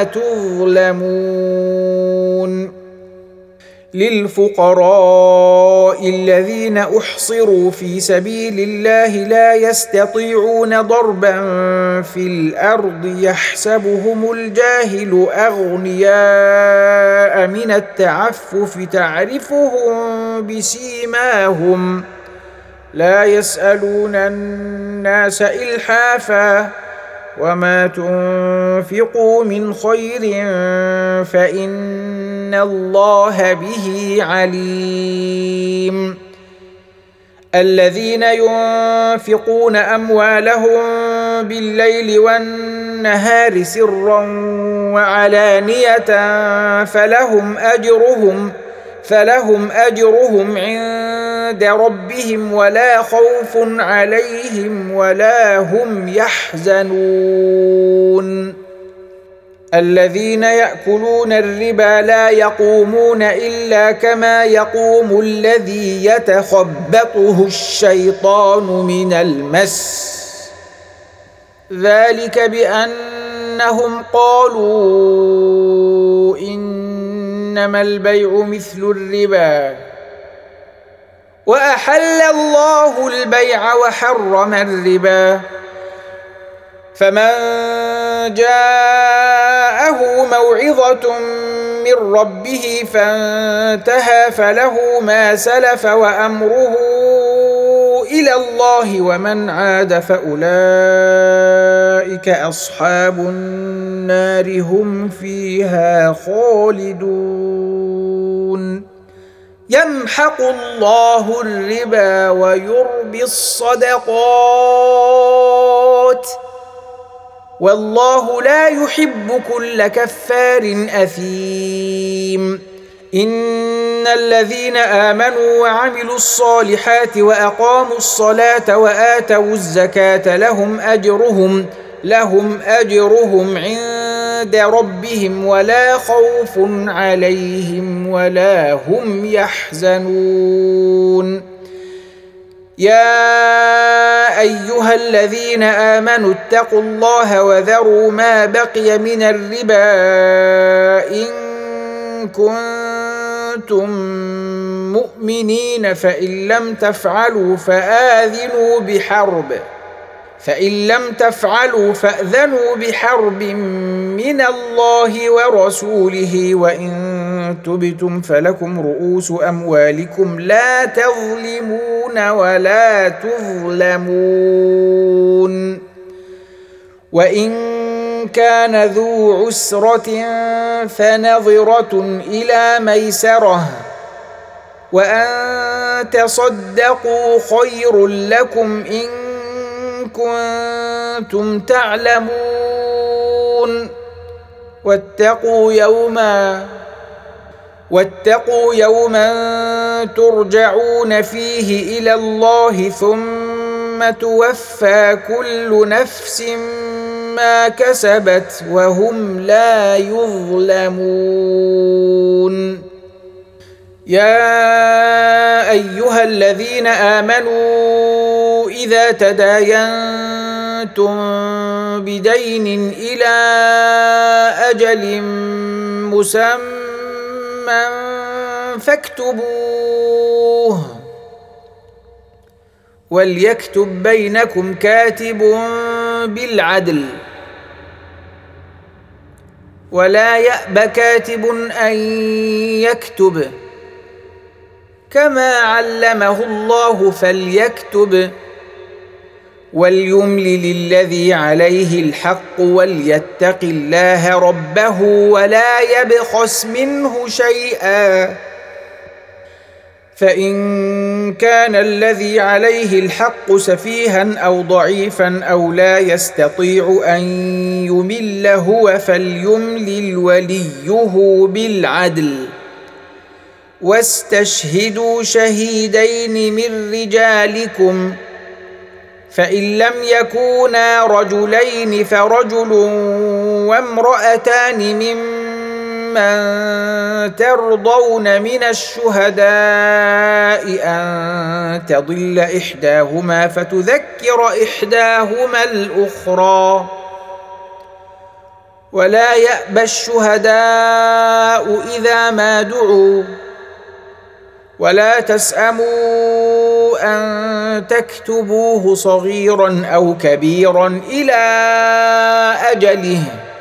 تظلمون للفقراء الذين أحصروا في سبيل الله لا يستطيعون ضربا في الأرض يحسبهم الجاهل أغنياء من التعفف تعرفهم بسيماهم لا يسألون الناس إلحافا وما تنفقوا من خير فإن الله به عليم الذين ينفقون أموالهم بالليل والنهار سرا وعلانية فلهم أجرهم فلهم أجرهم عند ربهم ولا خوف عليهم ولا هم يحزنون الذين يأكلون الربا لا يقومون إلا كما يقوم الذي يتخبطه الشيطان من المس ذلك بأنهم قالوا إنما البيع مثل الربا وأحل الله البيع وحرم الربا فمن جاءه موعظة من ربه فانتهى فله ما سلف وأمره إلى الله ومن عاد فأولئك أصحاب النار هم فيها خالدون يمحق الله الربا ويربي الصدقات والله لا يحب كل كفار أثيم إن الذين آمنوا وعملوا الصالحات وأقاموا الصلاة وآتوا الزكاة لهم أجرهم لهم أجرهم عند ربهم ولا خوف عليهم ولا هم يحزنون يا أيها الذين آمنوا اتقوا الله وذروا ما بقي من الربا إن كنتم مؤمنين فإن لم تفعلوا فآذنوا بحرب فإن لم تفعلوا فأذنوا بحرب من الله ورسوله وإن تبتم فلكم رؤوس أموالكم لا تظلمون ولا تظلمون وإن كان ذو عسرة فنظرة إلى ميسرة وأن تصدقوا خير لكم إن كنتم تعلمون واتقوا يوما واتقوا يوما ترجعون فيه إلى الله ثم ثم توفى كل نفس ما كسبت وهم لا يظلمون. يا أيها الذين آمنوا إذا تداينتم بدين إلى أجل مسمى فاكتبوه وليكتب بينكم كاتب بالعدل ولا يأب كاتب أن يكتب كما علمه الله فليكتب وليملل الذي عليه الحق وليتق الله ربه ولا يبخس منه شيئا فإن كان الذي عليه الحق سفيها أو ضعيفا أو لا يستطيع أن يمل هو فليملل وليه بالعدل واستشهدوا شهيدين من رجالكم فإن لم يكونا رجلين فرجل وامرأتان ممن ترضون من الشهداء أن تضل إحداهما فتذكر إحداهما الأخرى ولا يأبى الشهداء إذا ما دعوا ولا تسأموا أن تكتبوه صغيرا أو كبيرا إلى أجله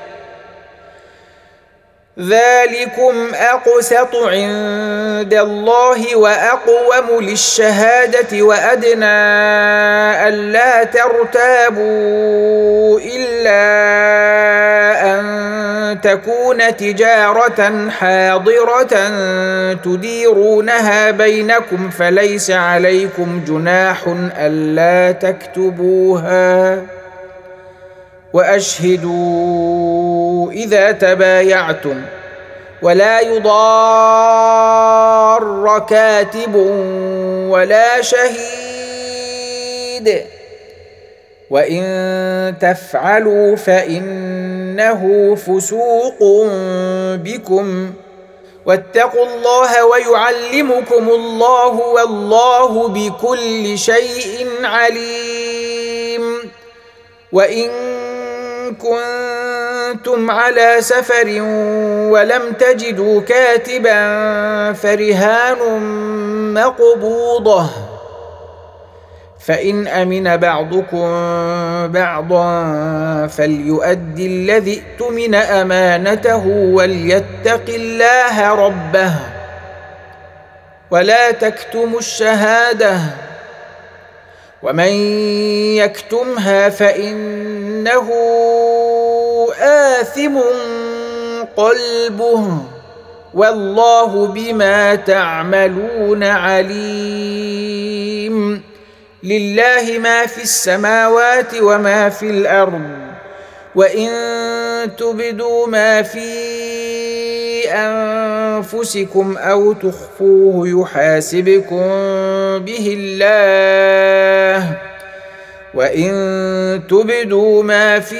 ذلكم أقسط عند الله وأقوم للشهادة وأدنى ألا ترتابوا إلا أن تكون تجارة حاضرة تديرونها بينكم فليس عليكم جناح ألا تكتبوها وأشهدوا إذا تبايعتم ولا يضار كاتب ولا شهيد وإن تفعلوا فإنه فسوق بكم واتقوا الله ويعلمكم الله والله بكل شيء عليم. وإن كنتم على سفر ولم تجدوا كاتبا فرهان مقبوضة فإن أمن بعضكم بعضا فليؤدي الذي اؤتمن أمانته وليتق الله ربه ولا تكتموا الشهادة ومن يكتمها فإنه آثم قلبه والله بما تعملون عليم. لله ما في السماوات وما في الأرض وإن تبدوا ما في أنفسكم أو تخفوه يحاسبكم به الله وإن تبدوا ما في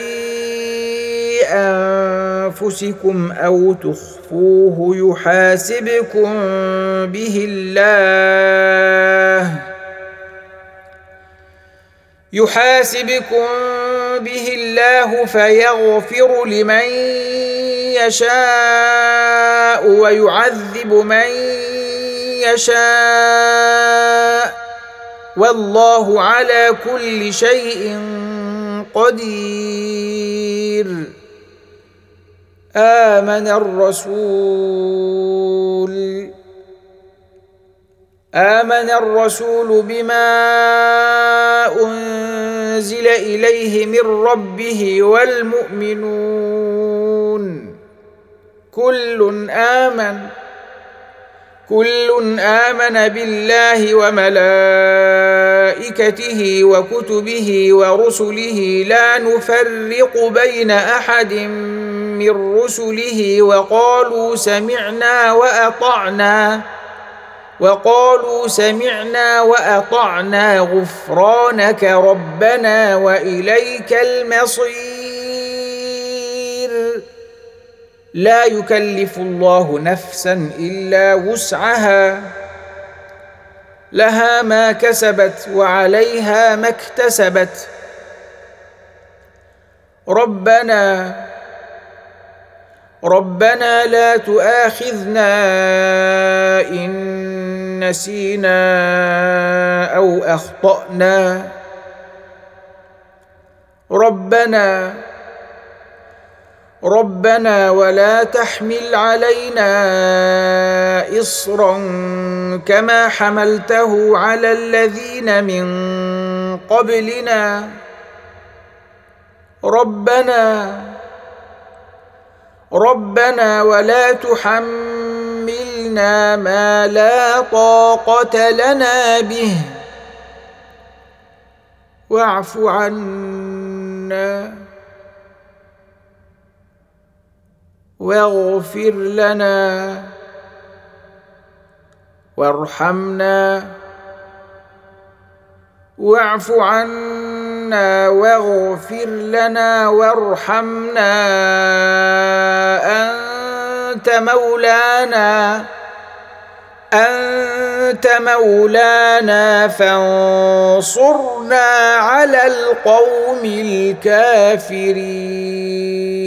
أنفسكم أو تخفوه يحاسبكم به الله يحاسبكم به الله فيغفر لمن يشاء ويعذب من يشاء والله على كل شيء قدير. آمن الرسول آمن الرسول بما أنزل إليه من ربه والمؤمنون كل آمن كل آمن بالله وملائكته وكتبه ورسله لا نفرق بين أحد من رسله وقالوا سمعنا وأطعنا وقالوا سمعنا وأطعنا غفرانك ربنا وإليك المصير. لا يكلف الله نفسا إلا وسعها، لها ما كسبت وعليها ما اكتسبت. ربنا ربنا لا تؤاخذنا إن نسينا أو أخطأنا. ربنا ربنا ولا تحمل علينا إصرا كما حملته على الذين من قبلنا. ربنا ربنا ولا تحملنا ما لا طاقة لنا به واعف عنا واغفر لنا وارحمنا. واعف عنا واغفر لنا وارحمنا أنت مولانا أنت مولانا فانصرنا على القوم الكافرين.